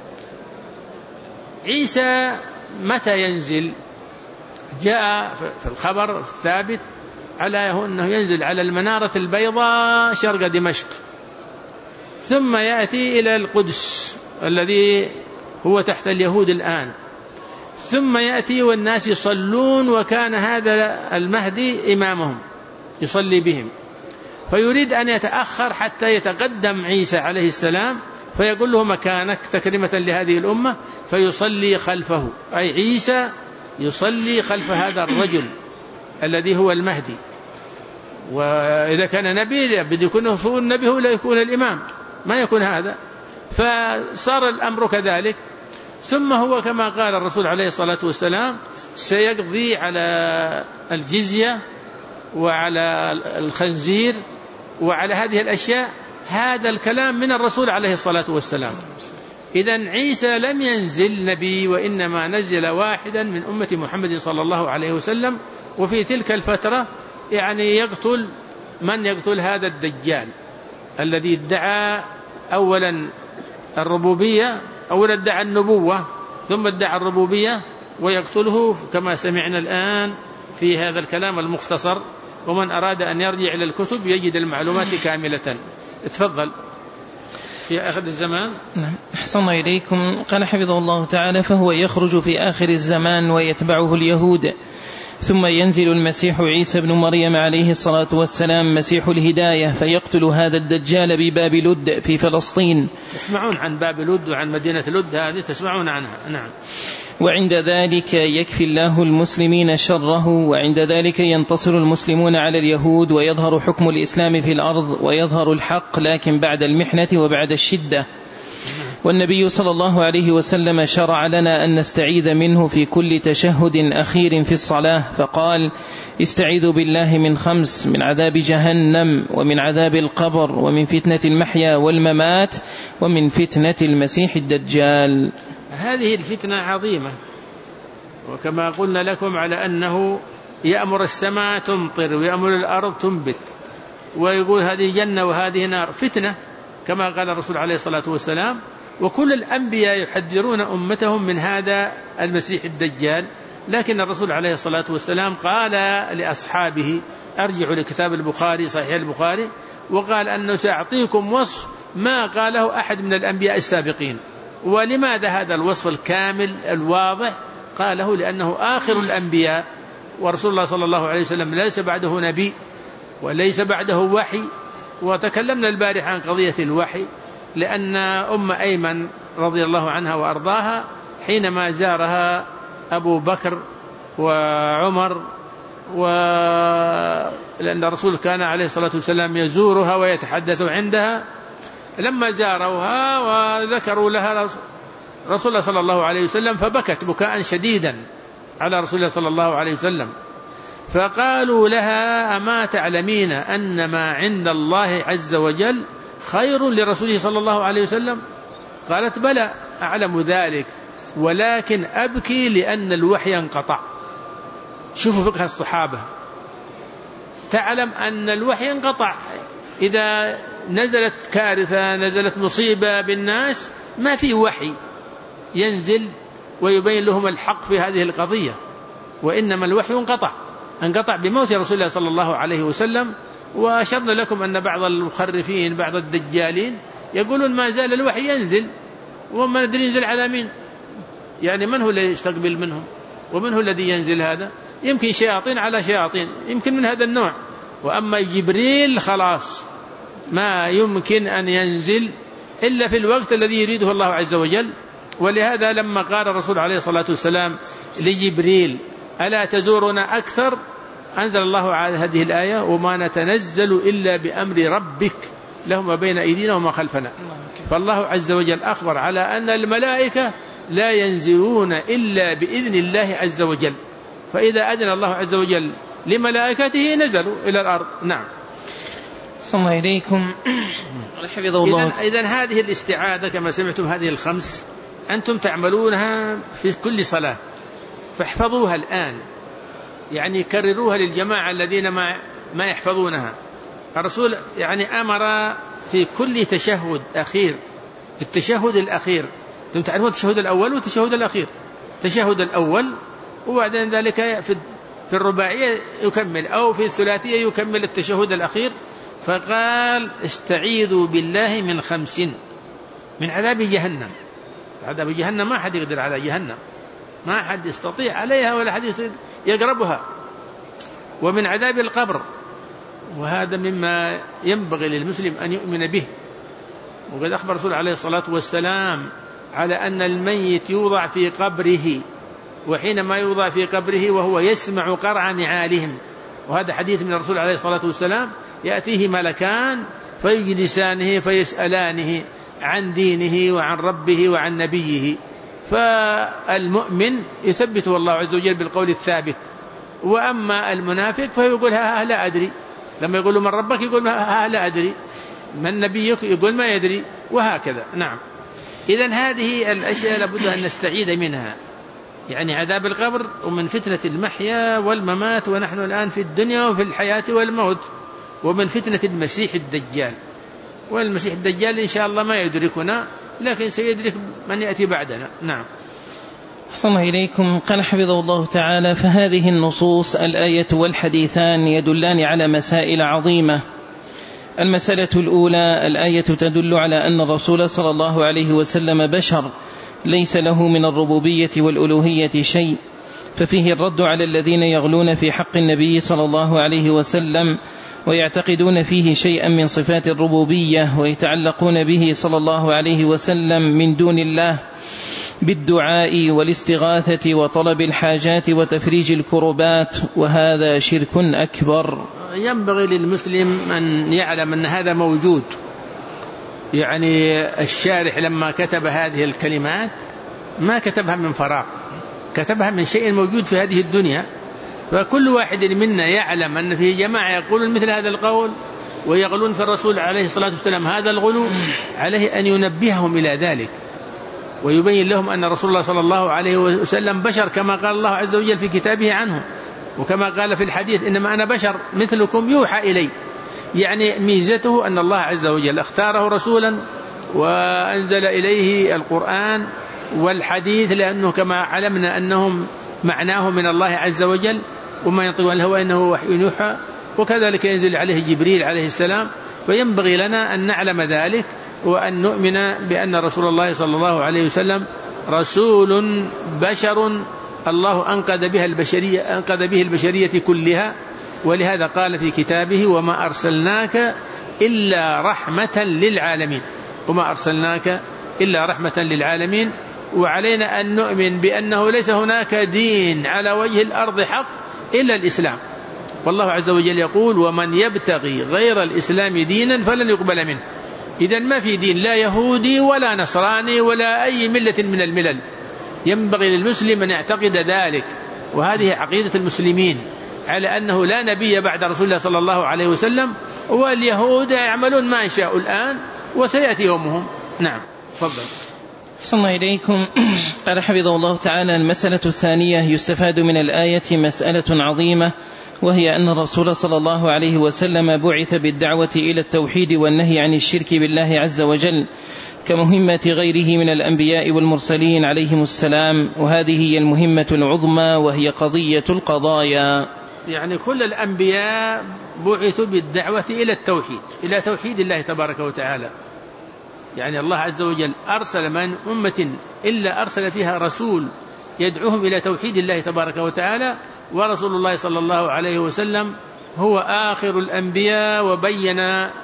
عيسى متى ينزل؟ جاء في الخبر الثابت على أنه ينزل على المنارة البيضاء شرق دمشق، ثم يأتي إلى القدس الذي هو تحت اليهود الآن، ثم يأتي والناس يصلون، وكان هذا المهدي إمامهم يصلي بهم، فيريد أن يتأخر حتى يتقدم عيسى عليه السلام فيقول له مكانك تكريمة لهذه الأمة، فيصلي خلفه، أي عيسى يصلي خلف هذا الرجل الذي هو المهدي. وإذا كان نبي بده يكون هو النبي ولا يكون الإمام، ما يكون هذا. فصار الأمر كذلك. ثم هو كما قال الرسول عليه الصلاة والسلام سيقضي على الجزية وعلى الخنزير وعلى هذه الأشياء. هذا الكلام من الرسول عليه الصلاة والسلام. إذن عيسى لم ينزل نبي، وإنما نزل واحدا من أمة محمد صلى الله عليه وسلم. وفي تلك الفترة يعني يقتل من يقتل هذا الدجال الذي ادعى أولا الربوبية، أولا ادعى النبوة ثم ادعى الربوبية ويقتله كما سمعنا الآن في هذا الكلام المختصر. ومن أراد أن يرجع إلى الكتب يجد المعلومات كاملة. اتفضل. في آخر الزمان. نعم. أحسن إليكم. قال حفظه الله تعالى: فهو يخرج في آخر الزمان ويتبعه اليهود، ثم ينزل المسيح عيسى بن مريم عليه الصلاة والسلام مسيح الهداية فيقتل هذا الدجال بباب لد في فلسطين. تسمعون عن باب لد وعن مدينة لد، هذه تسمعون عنها. نعم. وعند ذلك يكفي الله المسلمين شره، وعند ذلك ينتصر المسلمون على اليهود ويظهر حكم الإسلام في الأرض ويظهر الحق، لكن بعد المحنة وبعد الشدة. والنبي صلى الله عليه وسلم شرع لنا أن نستعيذ منه في كل تشهد أخير في الصلاة، فقال: استعيذوا بالله من 5: من عذاب جهنم، ومن عذاب القبر، ومن فتنة المحيا والممات، ومن فتنة المسيح الدجال. هذه الفتنة عظيمة، وكما قلنا لكم على أنه يأمر السماء تمطر ويأمر الأرض تنبت، ويقول هذه جنة وهذه نار، فتنة كما قال الرسول عليه الصلاة والسلام. وكل الأنبياء يحذرون أمتهم من هذا المسيح الدجال، لكن الرسول عليه الصلاة والسلام قال لأصحابه: أرجعوا لكتاب البخاري، صحيح البخاري، وقال أنه سأعطيكم وصف ما قاله أحد من الأنبياء السابقين. ولماذا هذا الوصف الكامل الواضح؟ قاله لأنه آخر الأنبياء، ورسول الله صلى الله عليه وسلم ليس بعده نبي وليس بعده وحي. وتكلمنا البارح عن قضية الوحي، لأن أم أيمن رضي الله عنها وأرضاها حينما زارها أبو بكر وعمر، لأن الرسول كان عليه الصلاة والسلام يزورها ويتحدث عندها، لما زاروها وذكروا لها رسول الله صلى الله عليه وسلم فبكت بكاء شديدا على رسول الله صلى الله عليه وسلم، فقالوا لها: أما تعلمين أن ما عند الله عز وجل خير لرسوله صلى الله عليه وسلم؟ قالت: بلى أعلم ذلك، ولكن أبكي لأن الوحي انقطع. شوفوا فقه الصحابة، تعلم أن الوحي انقطع، إذا نزلت كارثة نزلت مصيبة بالناس ما في وحي ينزل ويبين لهم الحق في هذه القضية، وإنما الوحي انقطع بموت رسول الله صلى الله عليه وسلم. وأشرنا لكم أن بعض المخرفين بعض الدجالين يقولون ما زال الوحي ينزل وما ندري ينزل على مين، يعني من هو الذي يستقبل منهم ومن هو الذي ينزل؟ هذا يمكن شياطين على شياطين، يمكن من هذا النوع. وأما جبريل خلاص ما يمكن أن ينزل إلا في الوقت الذي يريده الله عز وجل. ولهذا لما قال الرسول عليه الصلاة والسلام لجبريل: ألا تزورنا أكثر؟ أنزل الله على هذه الآية: وما نتنزل إلا بأمر ربك له ما بين أيدينا وما خلفنا. فالله عز وجل أخبر على أن الملائكة لا ينزلون إلا بإذن الله عز وجل، فإذا أذن الله عز وجل لملائكته نزلوا إلى الأرض. نعم. صلى الله إليكم. حفظه الله. إذن هذه الاستعاذة كما سمعتم هذه الخمس أنتم تعملونها في كل صلاة، فاحفظوها الآن، يعني كرروها للجماعة الذين ما يحفظونها. الرسول يعني أمر في كل تشهد أخير، في التشهد الأخير، أنتم تعرفون التشهد الأول والتشهد الأخير، التشهد الأول وبعدين ذلك في الرباعية يكمل، أو في الثلاثية يكمل التشهد الأخير. فقال: استعيذوا بالله من 5: من عذاب جهنم، عذاب جهنم ما حد يقدر على جهنم، ما حد يستطيع عليها ولا حد يقربها، ومن عذاب القبر، وهذا مما ينبغي للمسلم أن يؤمن به. وقد أخبر الرسول عليه الصلاة والسلام على أن الميت يوضع في قبره، وحينما يوضع في قبره وهو يسمع قرع نعالهم، وهذا حديث من الرسول عليه الصلاة والسلام، يأتيه ملكان فيجلسانه فيسألانه عن دينه وعن ربه وعن نبيه، فالمؤمن يثبته الله عز وجل بالقول الثابت، وأما المنافق فيقول ها لا أدري، لما يقول من ربك يقول ها لا أدري، من نبيك يقول ما يدري، وهكذا. نعم. إذن هذه الأشياء لابد أن نستعيذ منها، يعني عذاب القبر ومن فتنة المحيا والممات، ونحن الآن في الدنيا وفي الحياة والموت، ومن فتنة المسيح الدجال. والمسيح الدجال إن شاء الله ما يدركنا، لكن سيدرك من يأتي بعدنا. نعم. أحسن إليكم. قال حفظه الله تعالى: فهذه النصوص الآية والحديثان يدلان على مسائل عظيمة. المسألة الأولى: الآية تدل على أن الرسول صلى الله عليه وسلم بشر ليس له من الربوبية والألوهية شيء، ففيه الرد على الذين يغلون في حق النبي صلى الله عليه وسلم ويعتقدون فيه شيئا من صفات الربوبية ويتعلقون به صلى الله عليه وسلم من دون الله بالدعاء والاستغاثة وطلب الحاجات وتفريج الكربات، وهذا شرك أكبر. ينبغي للمسلم أن يعلم أن هذا موجود. يعني الشارح لما كتب هذه الكلمات ما كتبها من فراغ، كتبها من شيء موجود في هذه الدنيا، فكل واحد منا يعلم أن فيه جماعة يقولون مثل هذا القول ويغلون في الرسول عليه الصلاة والسلام هذا الغلو، عليه أن ينبههم إلى ذلك ويبين لهم أن رسول الله صلى الله عليه وسلم بشر كما قال الله عز وجل في كتابه عنه، وكما قال في الحديث: إنما أنا بشر مثلكم يوحى إلي. يعني ميزته أن الله عز وجل اختاره رسولا وأنزل إليه القرآن والحديث، لأنه كما علمنا أنهم معناه من الله عز وجل، وما ينطق عن الهوى إنه وحي يوحى، وكذلك ينزل عليه جبريل عليه السلام. فينبغي لنا أن نعلم ذلك وأن نؤمن بأن رسول الله صلى الله عليه وسلم رسول بشر الله أنقذ به البشرية كلها، ولهذا قال في كتابه: وما أرسلناك إلا رحمة للعالمين. وما أرسلناك إلا رحمة للعالمين. وعلينا أن نؤمن بأنه ليس هناك دين على وجه الأرض حق إلا الإسلام، والله عز وجل يقول: ومن يبتغي غير الإسلام دينا فلن يقبل منه. إذن ما في دين، لا يهودي ولا نصراني ولا أي ملة من الملل. ينبغي للمسلم أن يعتقد ذلك، وهذه عقيدة المسلمين، على أنه لا نبي بعد رسول الله صلى الله عليه وسلم، واليهود يعملون ما شاءوا الآن وسيأتي يومهم. نعم. تفضل. أحسن الله إليكم. قال حفظه الله تعالى: المسألة الثانية: يستفاد من الآية مسألة عظيمة، وهي أن الرسول صلى الله عليه وسلم بعث بالدعوة إلى التوحيد والنهي عن الشرك بالله عز وجل كمهمة غيره من الأنبياء والمرسلين عليهم السلام، وهذه هي المهمة العظمى وهي قضية القضايا. يعني كل الأنبياء بعثوا بالدعوة إلى التوحيد، إلى توحيد الله تبارك وتعالى. يعني الله عز وجل أرسل من أمة إلا أرسل فيها رسول يدعوهم إلى توحيد الله تبارك وتعالى، ورسول الله صلى الله عليه وسلم هو آخر الأنبياء، وبين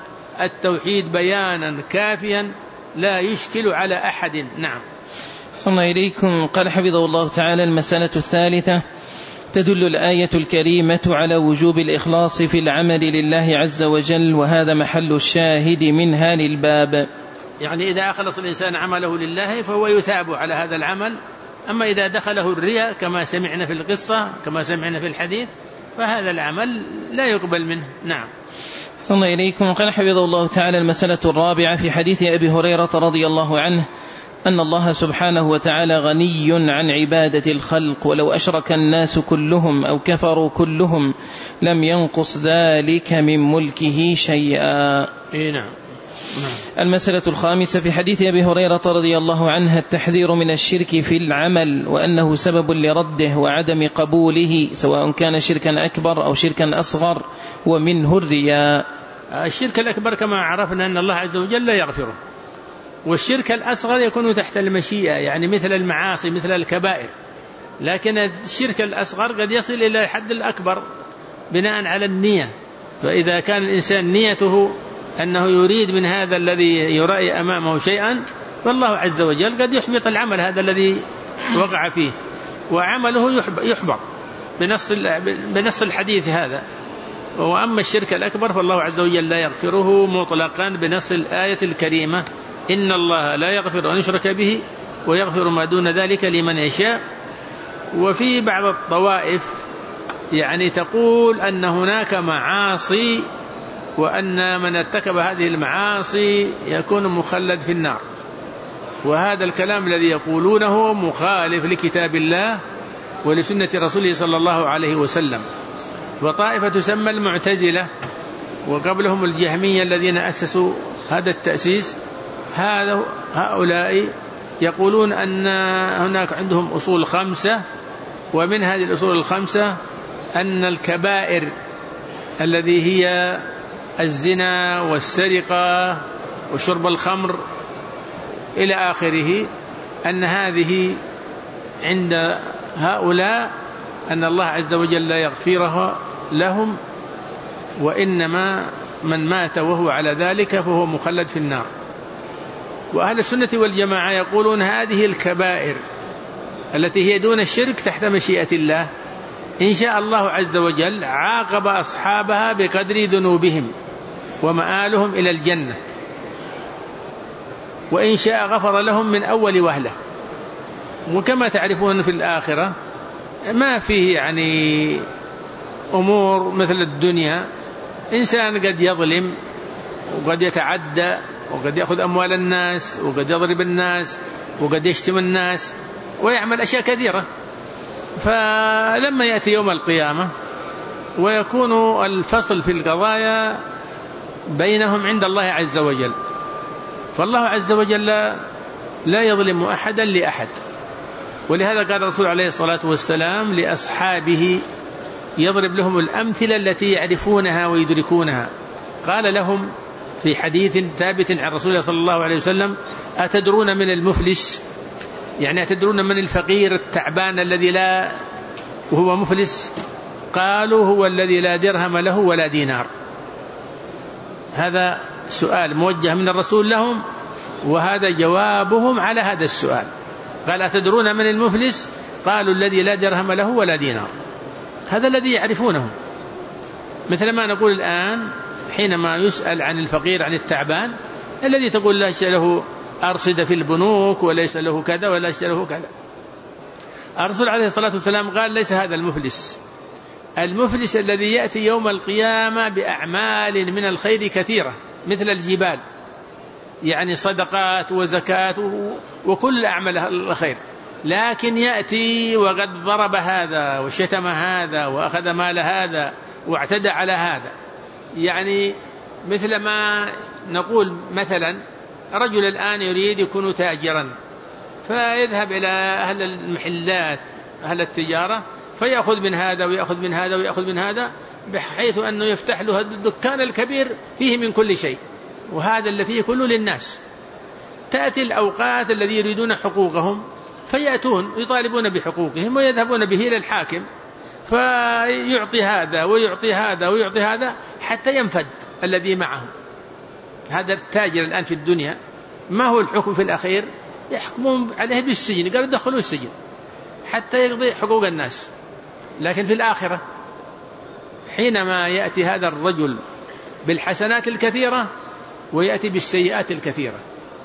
التوحيد بيانا كافيا لا يشكل على أحد. نعم. صلى الله إليكم. قال حفظه الله تعالى: المسألة الثالثة: تدل الآية الكريمة على وجوب الإخلاص في العمل لله عز وجل، وهذا محل الشاهد منها للباب. يعني إذا أخلص الإنسان عمله لله فهو يثاب على هذا العمل، أما إذا دخله الرياء كما سمعنا في القصة كما سمعنا في الحديث فهذا العمل لا يقبل منه. نعم. صلى الله إليكم. قال حفظه الله تعالى: المسألة الرابعة: في حديث أبي هريرة رضي الله عنه أن الله سبحانه وتعالى غني عن عبادة الخلق، ولو أشرك الناس كلهم أو كفروا كلهم لم ينقص ذلك من ملكه شيئا. نعم. المسألة الخامسة: في حديث أبي هريرة رضي الله عنه التحذير من الشرك في العمل، وأنه سبب لرده وعدم قبوله، سواء كان شركا أكبر أو شركا أصغر، ومنه الرياء. الشرك الأكبر كما عرفنا أن الله عز وجل لا يغفره، والشرك الأصغر يكون تحت المشيئة، يعني مثل المعاصي مثل الكبائر، لكن الشرك الأصغر قد يصل إلى الحد الأكبر بناء على النية. فإذا كان الإنسان نيته أنه يريد من هذا الذي يرأي أمامه شيئا، فالله عز وجل قد يحبط العمل هذا الذي وقع فيه، وعمله يحبط بنص الحديث هذا. وأما الشرك الأكبر فالله عز وجل لا يغفره مطلقا بنص الآية الكريمة: إن الله لا يغفر أن يشرك به ويغفر ما دون ذلك لمن يشاء. وفي بعض الطوائف يعني تقول أن هناك معاصي، وأن من ارتكب هذه المعاصي يكون مخلد في النار، وهذا الكلام الذي يقولونه مخالف لكتاب الله ولسنة رسوله صلى الله عليه وسلم. وطائفة تسمى المعتزلة وقبلهم الجهمية الذين أسسوا هذا التأسيس. هؤلاء يقولون أن هناك عندهم أصول 5، ومن هذه الأصول 5 أن الكبائر الذي هي الزنا والسرقة وشرب الخمر إلى آخره، أن هذه عند هؤلاء أن الله عز وجل لا يغفرها لهم، وإنما من مات وهو على ذلك فهو مخلد في النار. وأهل السنة والجماعة يقولون هذه الكبائر التي هي دون الشرك تحت مشيئة الله، إن شاء الله عز وجل عاقب أصحابها بقدر ذنوبهم ومآلهم إلى الجنة، وإن شاء غفر لهم من أول وهلة. وكما تعرفون في الآخرة ما فيه يعني أمور مثل الدنيا، إنسان قد يظلم وقد يتعدى وقد يأخذ أموال الناس وقد يضرب الناس وقد يشتم الناس ويعمل أشياء كثيرة. فلما يأتي يوم القيامة ويكون الفصل في القضايا بينهم عند الله عز وجل، فالله عز وجل لا يظلم أحدا لأحد. ولهذا قال الرسول عليه الصلاة والسلام لأصحابه يضرب لهم الأمثلة التي يعرفونها ويدركونها، قال لهم في حديث ثابت عن رسول الله صلى الله عليه وسلم: أتدرون من المفلس؟ يعني أتدرون من الفقير التعبان الذي لا وهو مفلس؟ قالوا: هو الذي لا درهم له ولا دينار. هذا سؤال موجه من الرسول لهم، وهذا جوابهم على هذا السؤال. قال: أتدرون من المفلس؟ قالوا: الذي لا درهم له ولا دينار. هذا الذي يعرفونه، مثل ما نقول الآن حينما يسأل عن الفقير عن التعبان الذي تقول ليس له أرصدة في البنوك وليس له كذا وليس له كذا. الرسول عليه الصلاة والسلام قال: ليس هذا المفلس. المفلس الذي يأتي يوم القيامة بأعمال من الخير كثيرة مثل الجبال، يعني صدقات وزكاة وكل أعمال الخير، لكن يأتي وقد ضرب هذا وشتم هذا وأخذ مال هذا واعتدى على هذا. يعني مثل ما نقول مثلا رجل الآن يريد يكون تاجرا، فيذهب إلى أهل المحلات أهل التجارة فيأخذ من هذا ويأخذ من هذا ويأخذ من هذا، بحيث أنه يفتح له الدكان الكبير فيه من كل شيء، وهذا اللي فيه كله للناس. تأتي الأوقات الذي يريدون حقوقهم فيأتون يطالبون بحقوقهم ويذهبون به إلى الحاكم، فيعطي هذا ويعطي هذا ويعطي هذا حتى ينفد الذي معه. هذا التاجر الآن في الدنيا ما هو الحكم في الأخير؟ يحكمون عليه بالسجن، قالوا دخلوا السجن حتى يقضي حقوق الناس. لكن في الآخرة حينما يأتي هذا الرجل بالحسنات الكثيرة ويأتي بالسيئات الكثيرة،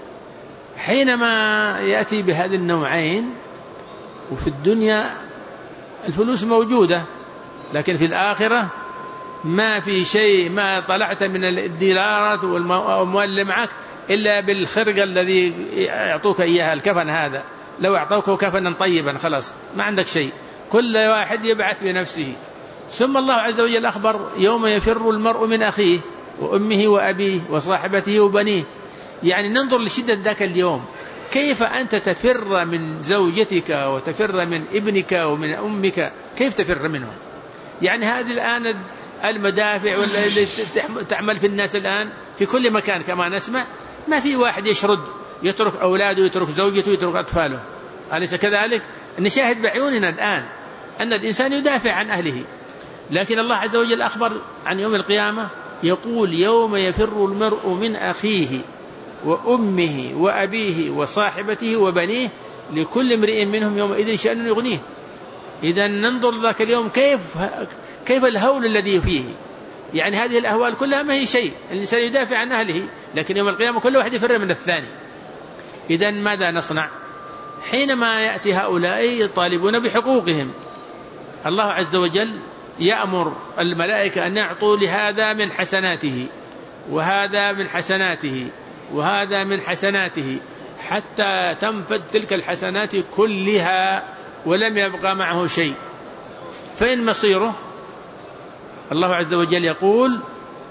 حينما يأتي بهذه النوعين، وفي الدنيا الفلوس موجودة، لكن في الآخرة ما في شيء ما طلعت من الدينارات والأموال اللي معك إلا بالخرقة الذي يعطوك إياها، الكفن هذا لو أعطوك كفنا طيبا خلاص ما عندك شيء، كل واحد يبعث بنفسه. ثم الله عز وجل أخبر: يوم يفر المرء من أخيه وأمه وأبيه وصاحبته وبنيه. يعني ننظر لشدة ذاك اليوم، كيف أنت تفر من زوجتك وتفر من ابنك ومن أمك، كيف تفر منهم؟ يعني هذه الآن المدافع والتي تعمل في الناس الآن في كل مكان كما نسمع، ما في واحد يشرد يترك أولاده يترك زوجته يترك أطفاله، أليس كذلك؟ نشاهد بعيوننا الآن أن الإنسان يدافع عن أهله، لكن الله عز وجل أخبر عن يوم القيامة يقول: يوم يفر المرء من أخيه وأمه وأبيه وصاحبته وبنيه لكل امرئ منهم يومئذ شأن يغنيه. إذا ننظر ذاك اليوم كيف الهول الذي فيه. يعني هذه الأهوال كلها ما هي شيء، الإنسان يدافع عن أهله، لكن يوم القيامة كل واحد يفر من الثاني. إذا ماذا نصنع حينما يأتي هؤلاء يطالبون بحقوقهم؟ الله عز وجل يأمر الملائكة أن يعطوا لهذا من حسناته وهذا من حسناته وهذا من حسناته حتى تنفد تلك الحسنات كلها ولم يبقى معه شيء. فإن مصيره الله عز وجل يقول: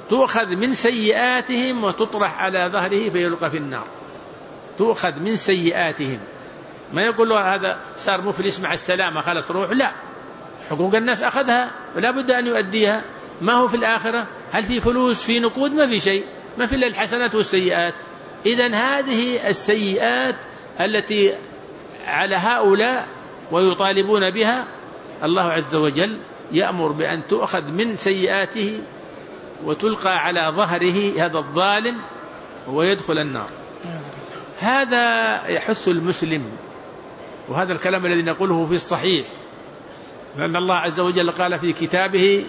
تؤخذ من سيئاتهم وتطرح على ظهره فيلقى في النار. تؤخذ من سيئاتهم، ما يقول له هذا صار مفلس مع السلامة خلاص روح، لا، حقوق الناس أخذها ولا بد أن يؤديها. ما هو في الآخرة؟ هل في فلوس، في نقود؟ ما في شيء، ما في إلا الحسنات والسيئات. إذن هذه السيئات التي على هؤلاء ويطالبون بها، الله عز وجل يأمر بأن تؤخذ من سيئاته وتلقى على ظهره هذا الظالم ويدخل النار. هذا يحث المسلم، وهذا الكلام الذي نقوله في الصحيح، لأن الله عز وجل قال في كتابه: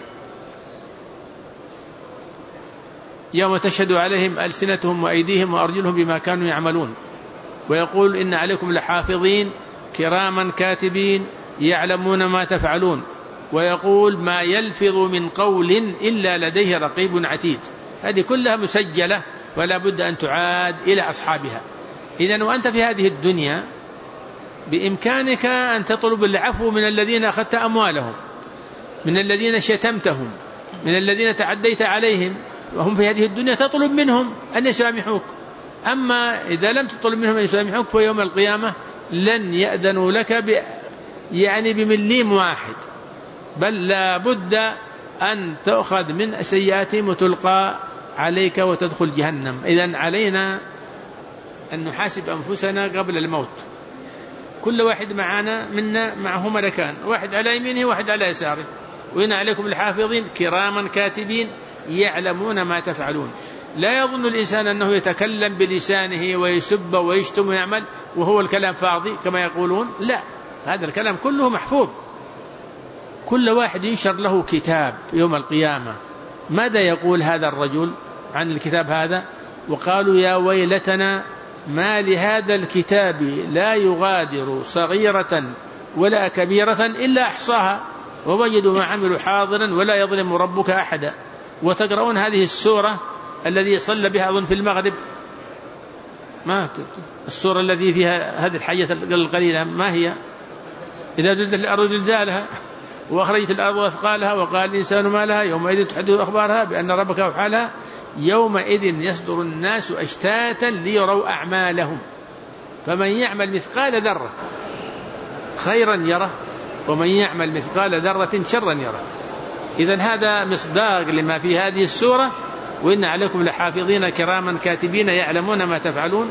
يوم تشهد عليهم ألسنتهم وأيديهم وأرجلهم بما كانوا يعملون، ويقول: إن عليكم لحافظين كراما كاتبين يعلمون ما تفعلون، ويقول: ما يلفظ من قول إلا لديه رقيب عتيد. هذه كلها مسجلة ولا بد أن تعاد إلى أصحابها. إذن وأنت في هذه الدنيا بإمكانك أن تطلب العفو من الذين أخذت أموالهم، من الذين شتمتهم، من الذين تعديت عليهم، وهم في هذه الدنيا تطلب منهم أن يسامحوك. أما إذا لم تطلب منهم أن يسامحوك فيوم القيامة لن يأذنوا لك بمليم واحد، بل لا بد أن تأخذ من سيئاتهم وتلقى عليك وتدخل جهنم. إذن علينا أن نحاسب أنفسنا قبل الموت. كل واحد منا معه ملكان، واحد على يمينه واحد على يساره، وإن عليكم الحافظين كراما كاتبين يعلمون ما تفعلون. لا يظن الإنسان أنه يتكلم بلسانه ويسب ويشتم ويعمل وهو الكلام فاضي كما يقولون، لا، هذا الكلام كله محفوظ. كل واحد ينشر له كتاب يوم القيامة. ماذا يقول هذا الرجل عن الكتاب هذا؟ وقالوا: يا ويلتنا ما لهذا الكتاب لا يغادر صغيرة ولا كبيرة إلا أحصاها ووجدوا ما عملوا حاضرا ولا يظلم ربك أحدا. وتقرؤون هذه السورة الذي صلى بها أظن في المغرب، ما السورة الذي فيها هذه الحية القليلة، ما هي؟ إذا زلزلت الأرض زلزالها وأخرجت الأرض أثقالها وقال الإنسان ما لها يومئذ تحدث أخبارها بأن ربك أوحى لها يومئذ يصدر الناس أشتاتا ليروا أعمالهم فمن يعمل مثقال ذرة خيرا يره ومن يعمل مثقال ذرة شرا يره. إذن هذا مصداق لما في هذه السورة: وإن عليكم لحافظين كراما كاتبين يعلمون ما تفعلون.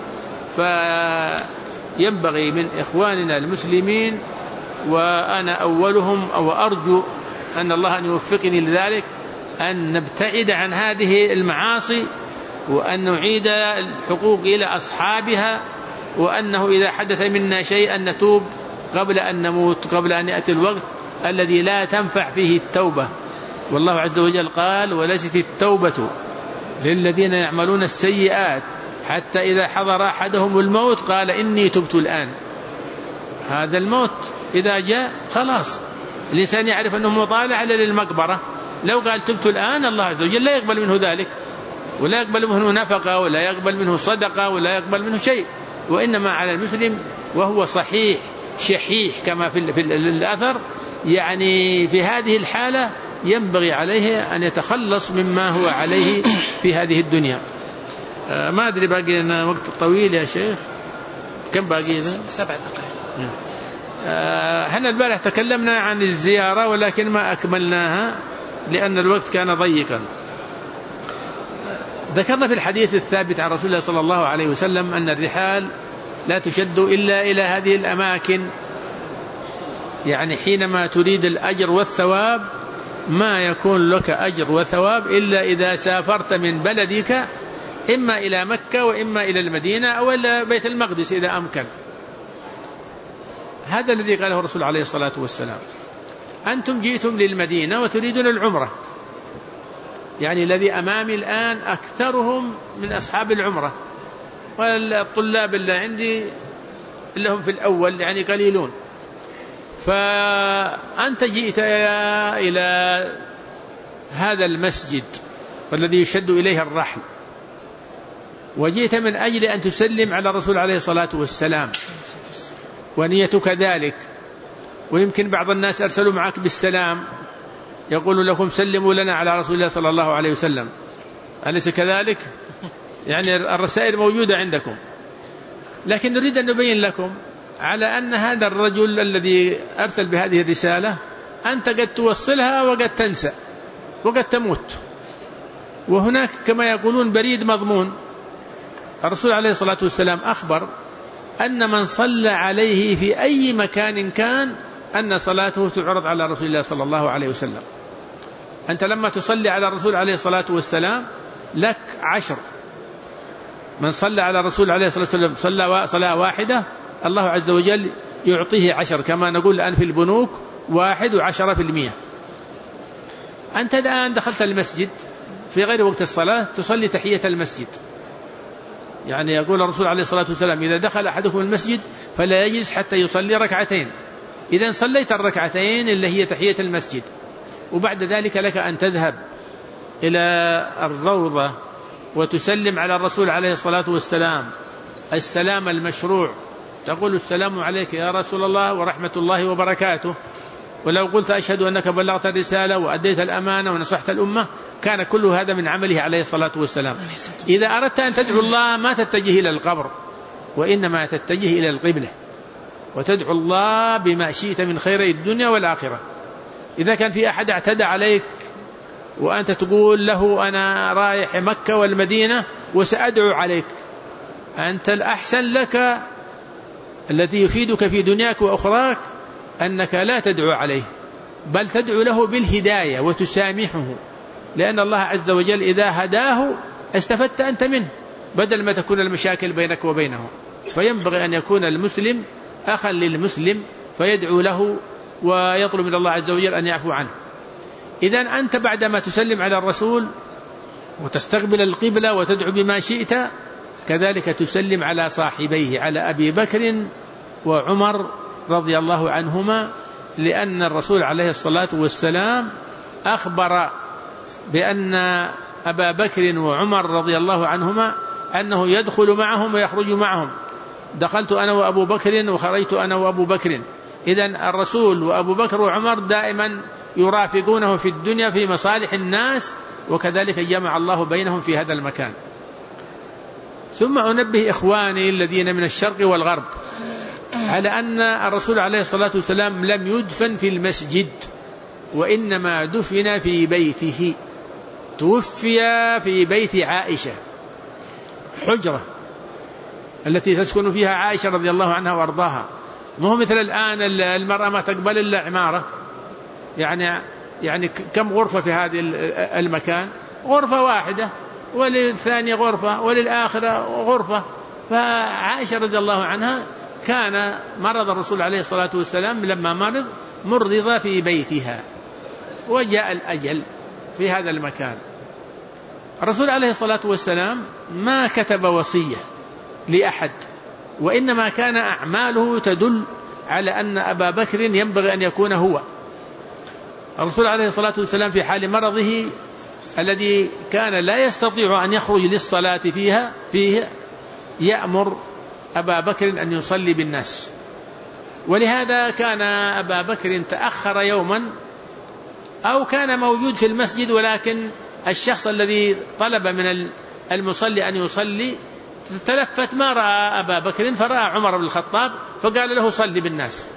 فينبغي من إخواننا المسلمين، وأنا أولهم، أو أرجو أن الله أن يوفقني لذلك، أن نبتعد عن هذه المعاصي، وأن نعيد الحقوق إلى أصحابها، وأنه إذا حدث منا شيئا نتوب قبل أن نموت، قبل أن يأتي الوقت الذي لا تنفع فيه التوبة. والله عز وجل قال: وليست التوبة للذين يعملون السيئات حتى إذا حضر أحدهم الموت قال إني تبت الآن. هذا الموت إذا جاء خلاص الإنسان يعرف أنه مطالع للمقبرة. لو قال تبت الآن الله عز وجل لا يقبل منه ذلك، ولا يقبل منه نفقة، ولا يقبل منه صدقة، ولا يقبل منه شيء. وإنما على المسلم وهو صحيح شحيح كما في الأثر، يعني في هذه الحالة ينبغي عليه أن يتخلص مما هو عليه في هذه الدنيا. ما أدري باقي لنا وقت طويل يا شيخ، كم باقي؟ 7 دقائق. احنا البارح تكلمنا عن الزيارة ولكن ما أكملناها لأن الوقت كان ضيقا. ذكرنا في الحديث الثابت عن رسول الله صلى الله عليه وسلم أن الرحال لا تشد إلا إلى هذه الأماكن، يعني حينما تريد الأجر والثواب ما يكون لك أجر وثواب إلا إذا سافرت من بلدك إما إلى مكة وإما إلى المدينة أو إلى بيت المقدس إذا أمكن. هذا الذي قاله الرسول عليه الصلاة والسلام: أنتم جئتم للمدينة وتريدون العمرة، يعني الذي أمامي الآن أكثرهم من أصحاب العمرة، والطلاب اللي عندي اللي هم في الأول يعني قليلون. فأنت جئت إلى هذا المسجد والذي يشد إليه الرحل، وجئت من أجل أن تسلم على الرسول عليه الصلاة والسلام، ونيتك ذلك. ويمكن بعض الناس أرسلوا معك بالسلام يقول لكم سلموا لنا على رسول الله صلى الله عليه وسلم، أليس كذلك؟ يعني الرسائل موجودة عندكم، لكن نريد أن نبين لكم على أن هذا الرجل الذي أرسل بهذه الرسالة أنت قد توصلها وقد تنسى وقد تموت، وهناك كما يقولون بريد مضمون. الرسول عليه الصلاة والسلام أخبر أن من صلى عليه في أي مكان كان أن صلاته تعرض على رسول الله صلى الله عليه وسلم. أنت لما تصلي على الرسول عليه الصلاة والسلام لك 10. من صلى على الرسول عليه الصلاة والسلام صلى صلاة واحدة الله عز وجل يعطيه 10، كما نقول الآن في البنوك 1.10%. أنت الآن دخلت المسجد في غير وقت الصلاة تصلي تحية المسجد، يعني يقول الرسول عليه الصلاة والسلام إذا دخل أحدكم المسجد فلا يجلس حتى يصلي ركعتين. إذا صليت الركعتين اللي هي تحية المسجد، وبعد ذلك لك أن تذهب إلى الروضة وتسلم على الرسول عليه الصلاة والسلام السلام المشروع، تقول السلام عليك يا رسول الله ورحمة الله وبركاته. ولو قلت أشهد أنك بلغت الرسالة وأديت الأمانة ونصحت الأمة كان كل هذا من عمله عليه الصلاة والسلام. إذا أردت أن تدعو الله ما تتجه إلى القبر، وإنما تتجه إلى القبلة وتدعو الله بما شئت من خير الدنيا والآخرة. إذا كان في أحد اعتدى عليك وأنت تقول له أنا رايح مكة والمدينة وسأدعو عليك، أنت الأحسن لك الذي يفيدك في دنياك وأخراك أنك لا تدعو عليه، بل تدعو له بالهداية وتسامحه، لأن الله عز وجل إذا هداه استفدت أنت منه بدل ما تكون المشاكل بينك وبينه. فينبغي أن يكون المسلم أخا للمسلم فيدعو له ويطلب من الله عز وجل أن يعفو عنه. إذن أنت بعدما تسلم على الرسول وتستقبل القبلة وتدعو بما شئت كذلك تسلم على صاحبيه، على أبي بكر وعمر رضي الله عنهما، لأن الرسول عليه الصلاة والسلام أخبر بأن أبا بكر وعمر رضي الله عنهما أنه يدخل معهم ويخرج معهم. دخلت أنا وأبو بكر وخرجت أنا وأبو بكر. إذن الرسول وأبو بكر وعمر دائما يرافقونه في الدنيا في مصالح الناس، وكذلك جمع الله بينهم في هذا المكان. ثم أنبه إخواني الذين من الشرق والغرب على أن الرسول عليه الصلاة والسلام لم يدفن في المسجد، وإنما دفن في بيته. توفي في بيت عائشة، حجرة التي تسكن فيها عائشة رضي الله عنها وارضاها. ما هو مثل الآن المرأة ما تقبل إلا عمارة، يعني كم غرفة في هذه المكان؟ غرفة واحدة، وللثانية غرفة، وللآخرة غرفة. فعائشة رضي الله عنها كان مرض الرسول عليه الصلاة والسلام لما مرض في بيتها، وجاء الأجل في هذا المكان. الرسول عليه الصلاة والسلام ما كتب وصية لأحد، وإنما كان أعماله تدل على أن أبا بكر ينبغي أن يكون هو. الرسول عليه الصلاة والسلام في حال مرضه الذي كان لا يستطيع أن يخرج للصلاة فيه يأمر أبا بكر أن يصلي بالناس، ولهذا كان أبا بكر تأخر يوما أو كان موجود في المسجد، ولكن الشخص الذي طلب من المصلي أن يصلي تلفت ما رأى أبا بكر فرأى عمر بن الخطاب فقال له صلي بالناس.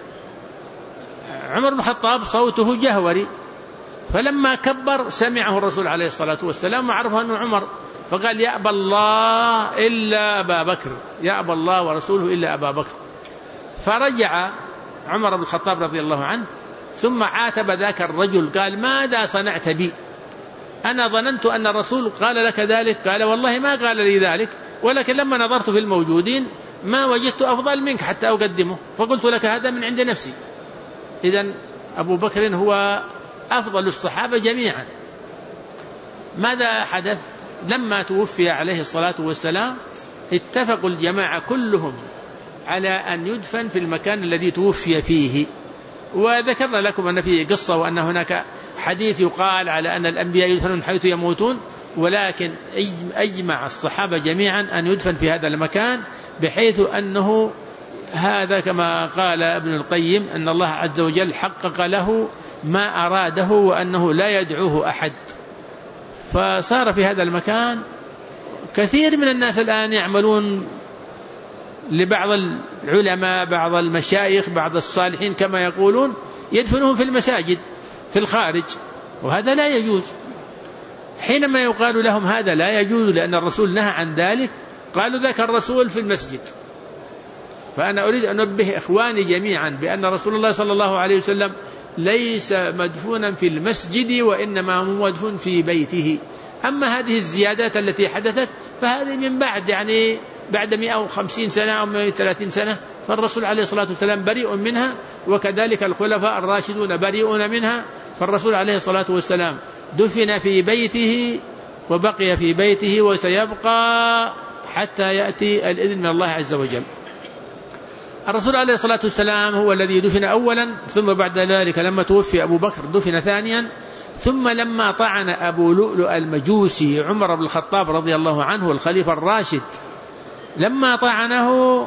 عمر بن الخطاب صوته جهوري، فلما كبر سمعه الرسول عليه الصلاة والسلام وعرفه أنه عمر، فقال يأبى الله إلا أبا بكر، يأبى الله ورسوله إلا أبا بكر. فرجع عمر بن الخطاب رضي الله عنه ثم عاتب ذاك الرجل، قال ماذا صنعت بي؟ أنا ظننت أن الرسول قال لك ذلك. قال والله ما قال لي ذلك، ولكن لما نظرت في الموجودين ما وجدت أفضل منك حتى أقدمه، فقلت لك هذا من عند نفسي. إذن أبو بكر هو أفضل الصحابة جميعا. ماذا حدث؟ لما توفي عليه الصلاة والسلام اتفقوا الجماعة كلهم على أن يدفن في المكان الذي توفي فيه. وذكرنا لكم أن فيه قصة وأن هناك حديث يقال على أن الأنبياء يدفنون حيث يموتون، ولكن أجمع الصحابة جميعا أن يدفن في هذا المكان، بحيث أنه هذا كما قال ابن القيم أن الله عز وجل حقق له ما أراده، وأنه لا يدعوه أحد. فصار في هذا المكان كثير من الناس الآن يعملون لبعض العلماء، بعض المشايخ، بعض الصالحين كما يقولون، يدفنهم في المساجد في الخارج، وهذا لا يجوز. حينما يقال لهم هذا لا يجوز لأن الرسول نهى عن ذلك، قالوا ذاك الرسول في المسجد. فأنا أريد أن أنبه إخواني جميعا بأن رسول الله صلى الله عليه وسلم ليس مدفونا في المسجد، وإنما هو مدفون في بيته. أما هذه الزيادات التي حدثت فهذه من بعد، يعني بعد 150 سنة أو 130 سنة، فالرسول عليه الصلاة والسلام بريء منها، وكذلك الخلفاء الراشدون بريئون منها. فالرسول عليه الصلاة والسلام دفن في بيته وبقي في بيته، وسيبقى حتى يأتي الإذن من الله عز وجل. الرسول عليه الصلاة والسلام هو الذي دفن أولا، ثم بعد ذلك لما توفي أبو بكر دفن ثانيا، ثم لما طعن أبو لؤلؤ المجوسي عمر بن الخطاب رضي الله عنه الخليفة الراشد، لما طعنه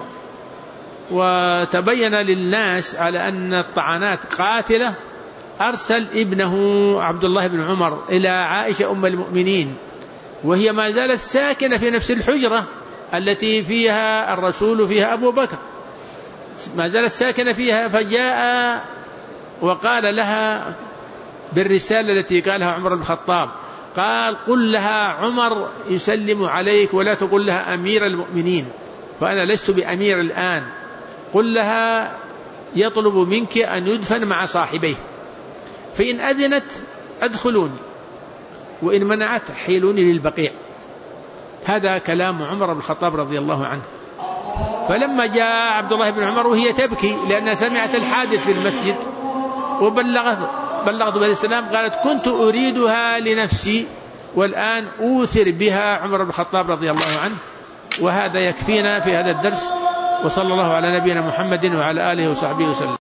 وتبين للناس على أن الطعنات قاتلة، أرسل ابنه عبد الله بن عمر إلى عائشة أم المؤمنين، وهي ما زالت ساكنة في نفس الحجرة التي فيها الرسول فيها أبو بكر، ما زالت ساكنة فيها. فجاء وقال لها بالرسالة التي قالها عمر بن الخطاب، قال: قل لها عمر يسلم عليك، ولا تقل لها أمير المؤمنين، فأنا لست بأمير الآن. قل لها يطلب منك أن يدفن مع صاحبيه، فإن أذنت أدخلوني، وإن منعت حيلوني للبقيع. هذا كلام عمر بن الخطاب رضي الله عنه. فلما جاء عبد الله بن عمر وهي تبكي لأنها سمعت الحادث في المسجد، بلغت عليه السلام، قالت: كنت أريدها لنفسي والآن أوثر بها عمر بن الخطاب رضي الله عنه. وهذا يكفينا في هذا الدرس، وصلى الله على نبينا محمد وعلى آله وصحبه وسلم.